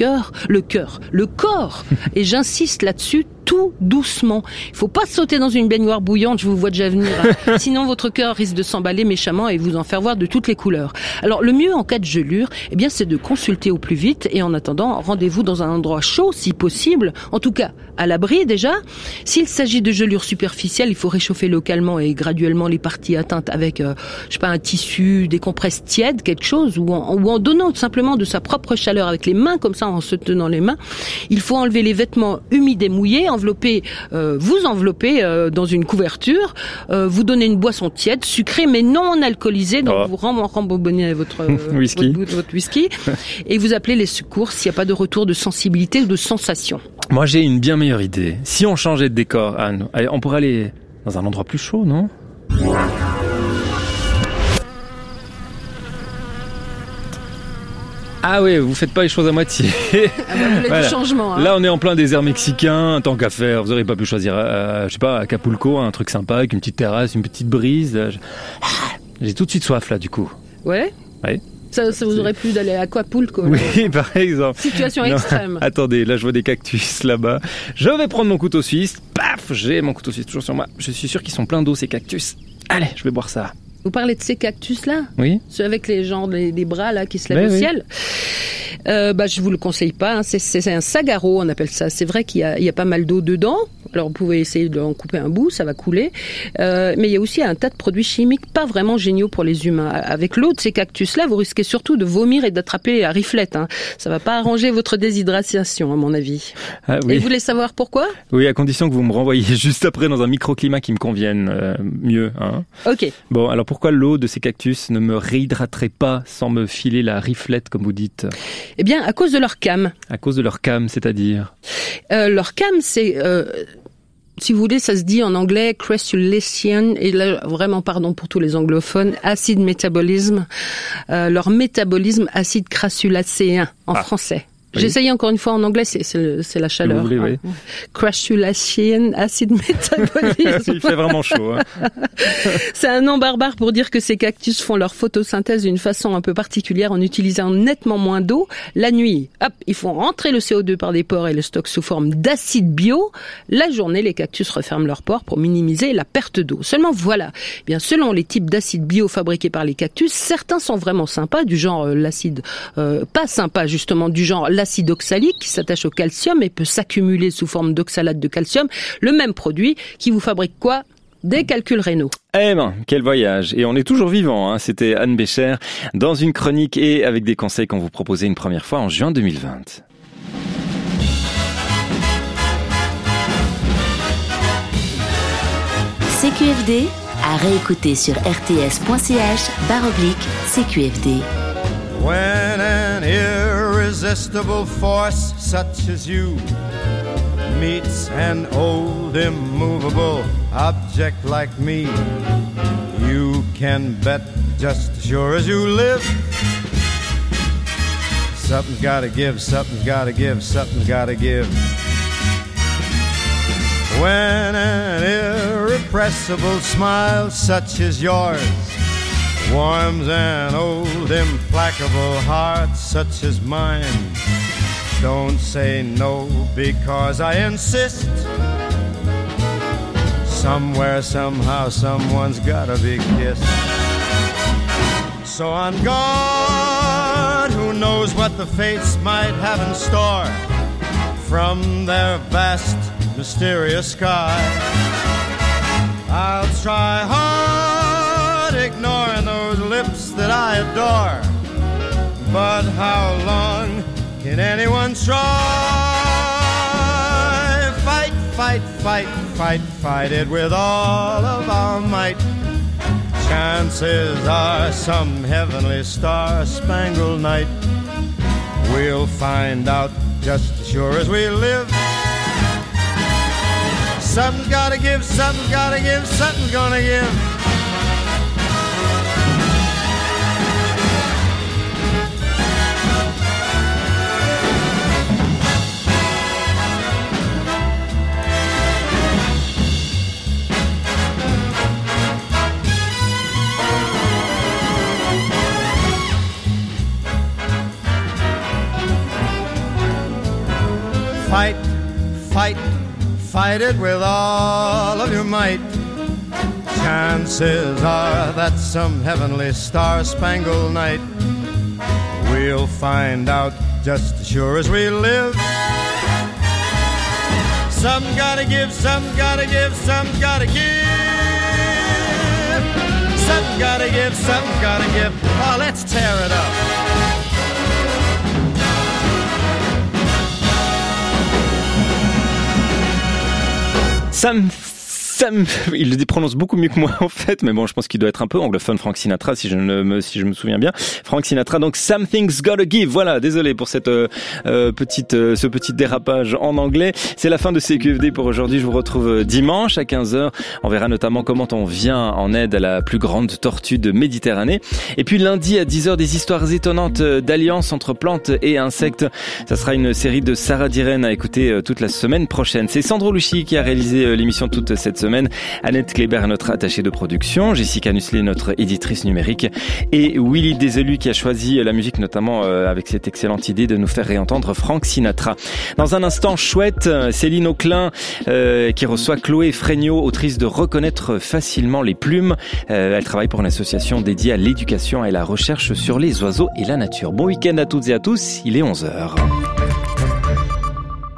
corps. Et j'insiste là-dessus, tout doucement. Il faut pas sauter dans une baignoire bouillante, je vous vois déjà venir. Sinon, votre cœur risque de s'emballer méchamment et vous en faire voir de toutes les couleurs. Alors, le mieux en cas de gelure, c'est de consulter au plus vite. Et en attendant, rendez-vous dans un endroit chaud, si possible. En tout cas, à l'abri déjà. S'il s'agit de gelure superficielle, il faut réchauffer localement et graduellement les parties atteintes avec, un tissu, des compresses tièdes, quelque chose, ou en donnant tout simplement de sa propre chaleur avec les mains, comme ça, en se tenant les mains. Il faut enlever les vêtements humides et mouillés, vous enveloppez dans une couverture, vous donnez une boisson tiède, sucrée mais non alcoolisée, donc vous rembobonnez votre whisky et vous appelez les secours s'il n'y a pas de retour de sensibilité ou de sensation. Moi j'ai une bien meilleure idée. Si on changeait de décor, Anne, on pourrait aller dans un endroit plus chaud, non ? Ah oui, vous faites pas les choses à moitié. Vous voulez du changement. Hein. Là, on est en plein désert mexicain, tant qu'à faire. Vous auriez pas pu choisir, je sais pas, Acapulco, un truc sympa avec une petite terrasse, une petite brise. J'ai tout de suite soif là, du coup. Ouais. Ouais. Ça vous aurait plu d'aller à Acapulco. Oui, par exemple. Situation extrême. Attendez, là je vois des cactus là-bas. Je vais prendre mon couteau suisse. Paf, j'ai mon couteau suisse toujours sur moi. Je suis sûr qu'ils sont pleins d'eau ces cactus. Allez, je vais boire ça. Vous parlez de ces cactus-là ? Oui. Ceux avec les bras là qui se lèvent au ciel. Je vous le conseille pas. Hein. C'est un sagaro, on appelle ça. C'est vrai qu'il y a pas mal d'eau dedans. Alors vous pouvez essayer d'en couper un bout, ça va couler. Mais il y a aussi un tas de produits chimiques pas vraiment géniaux pour les humains. Avec l'eau de ces cactus-là, vous risquez surtout de vomir et d'attraper la riflette. Hein. Ça va pas arranger votre déshydratation, à mon avis. Ah, oui. Et vous voulez savoir pourquoi ? Oui, à condition que vous me renvoyiez juste après dans un microclimat qui me convienne mieux. Hein. Ok. Bon, alors pourquoi l'eau de ces cactus ne me réhydraterait pas sans me filer la riflette, comme vous dites ? Eh bien, à cause de leur came. À cause de leur came, c'est-à-dire ? Leur came, c'est... si vous voulez, ça se dit en anglais crassulacean, et là, vraiment, pardon pour tous les anglophones, acid métabolisme. Leur métabolisme acide crassulacean en français. Oui. J'ai essayé encore une fois en anglais, c'est la chaleur. Vous voulez, oui. Crassulacean, acide métabolisme. Il fait vraiment chaud. Hein. C'est un nom barbare pour dire que ces cactus font leur photosynthèse d'une façon un peu particulière en utilisant nettement moins d'eau. La nuit, hop, ils font rentrer le CO2 par des pores et le stockent sous forme d'acide bio. La journée, les cactus referment leurs pores pour minimiser la perte d'eau. Seulement voilà, eh bien selon les types d'acide bio fabriqués par les cactus, certains sont vraiment sympas, du genre l'acide pas sympa justement, du genre l'acide oxalique qui s'attache au calcium et peut s'accumuler sous forme d'oxalate de calcium. Le même produit qui vous fabrique quoi ? Des calculs rénaux. Eh ben, quel voyage. Et on est toujours vivant, hein. C'était Anne Bécher dans une chronique et avec des conseils qu'on vous proposait une première fois en juin 2020. CQFD à réécouter sur rts.ch/CQFD. When an irresistible force such as you meets an old immovable object like me, you can bet just as sure as you live, something's gotta give, something's gotta give, something's gotta give. When an irrepressible smile such as yours warms an old implacable heart such as mine, don't say no because I insist. Somewhere, somehow, someone's gotta be kissed. So on guard, who knows what the fates might have in store from their vast, mysterious sky. I'll try hard, ignoring those lips that I adore. But how long can anyone try? Fight, fight, fight, fight, fight it with all of our might. Chances are some heavenly star-spangled night we'll find out just as sure as we live. Something's gotta give, something's gotta give, something's gonna give. Fight, fight, fight it with all of your might. Chances are that some heavenly star-spangled night we'll find out just as sure as we live. Some gotta give, some gotta give, some gotta give. Some gotta give, some gotta give. Oh, let's tear it up. il le prononce beaucoup mieux que moi en fait, mais bon, je pense qu'il doit être un peu anglophone, Frank Sinatra, si je me souviens bien. Frank Sinatra, donc Something's Gotta Give. Voilà, désolé pour cette ce petit dérapage en anglais. C'est la fin de CQFD pour aujourd'hui. Je vous retrouve dimanche à 15h. On verra notamment comment on vient en aide à la plus grande tortue de Méditerranée. Et puis lundi à 10h, des histoires étonnantes d'alliances entre plantes et insectes. Ça sera une série de Sarah Diren à écouter toute la semaine prochaine. C'est Sandro Lucci qui a réalisé l'émission toute cette semaine. Annette Kléber est notre attachée de production. Jessica Nussler, notre éditrice numérique. Et Willy Déselu qui a choisi la musique, notamment avec cette excellente idée de nous faire réentendre Frank Sinatra. Dans un instant, chouette, Céline Auclin qui reçoit Chloé Fregnault, autrice de Reconnaître facilement les plumes. Elle travaille pour une association dédiée à l'éducation et à la recherche sur les oiseaux et la nature. Bon week-end à toutes et à tous, il est 11h.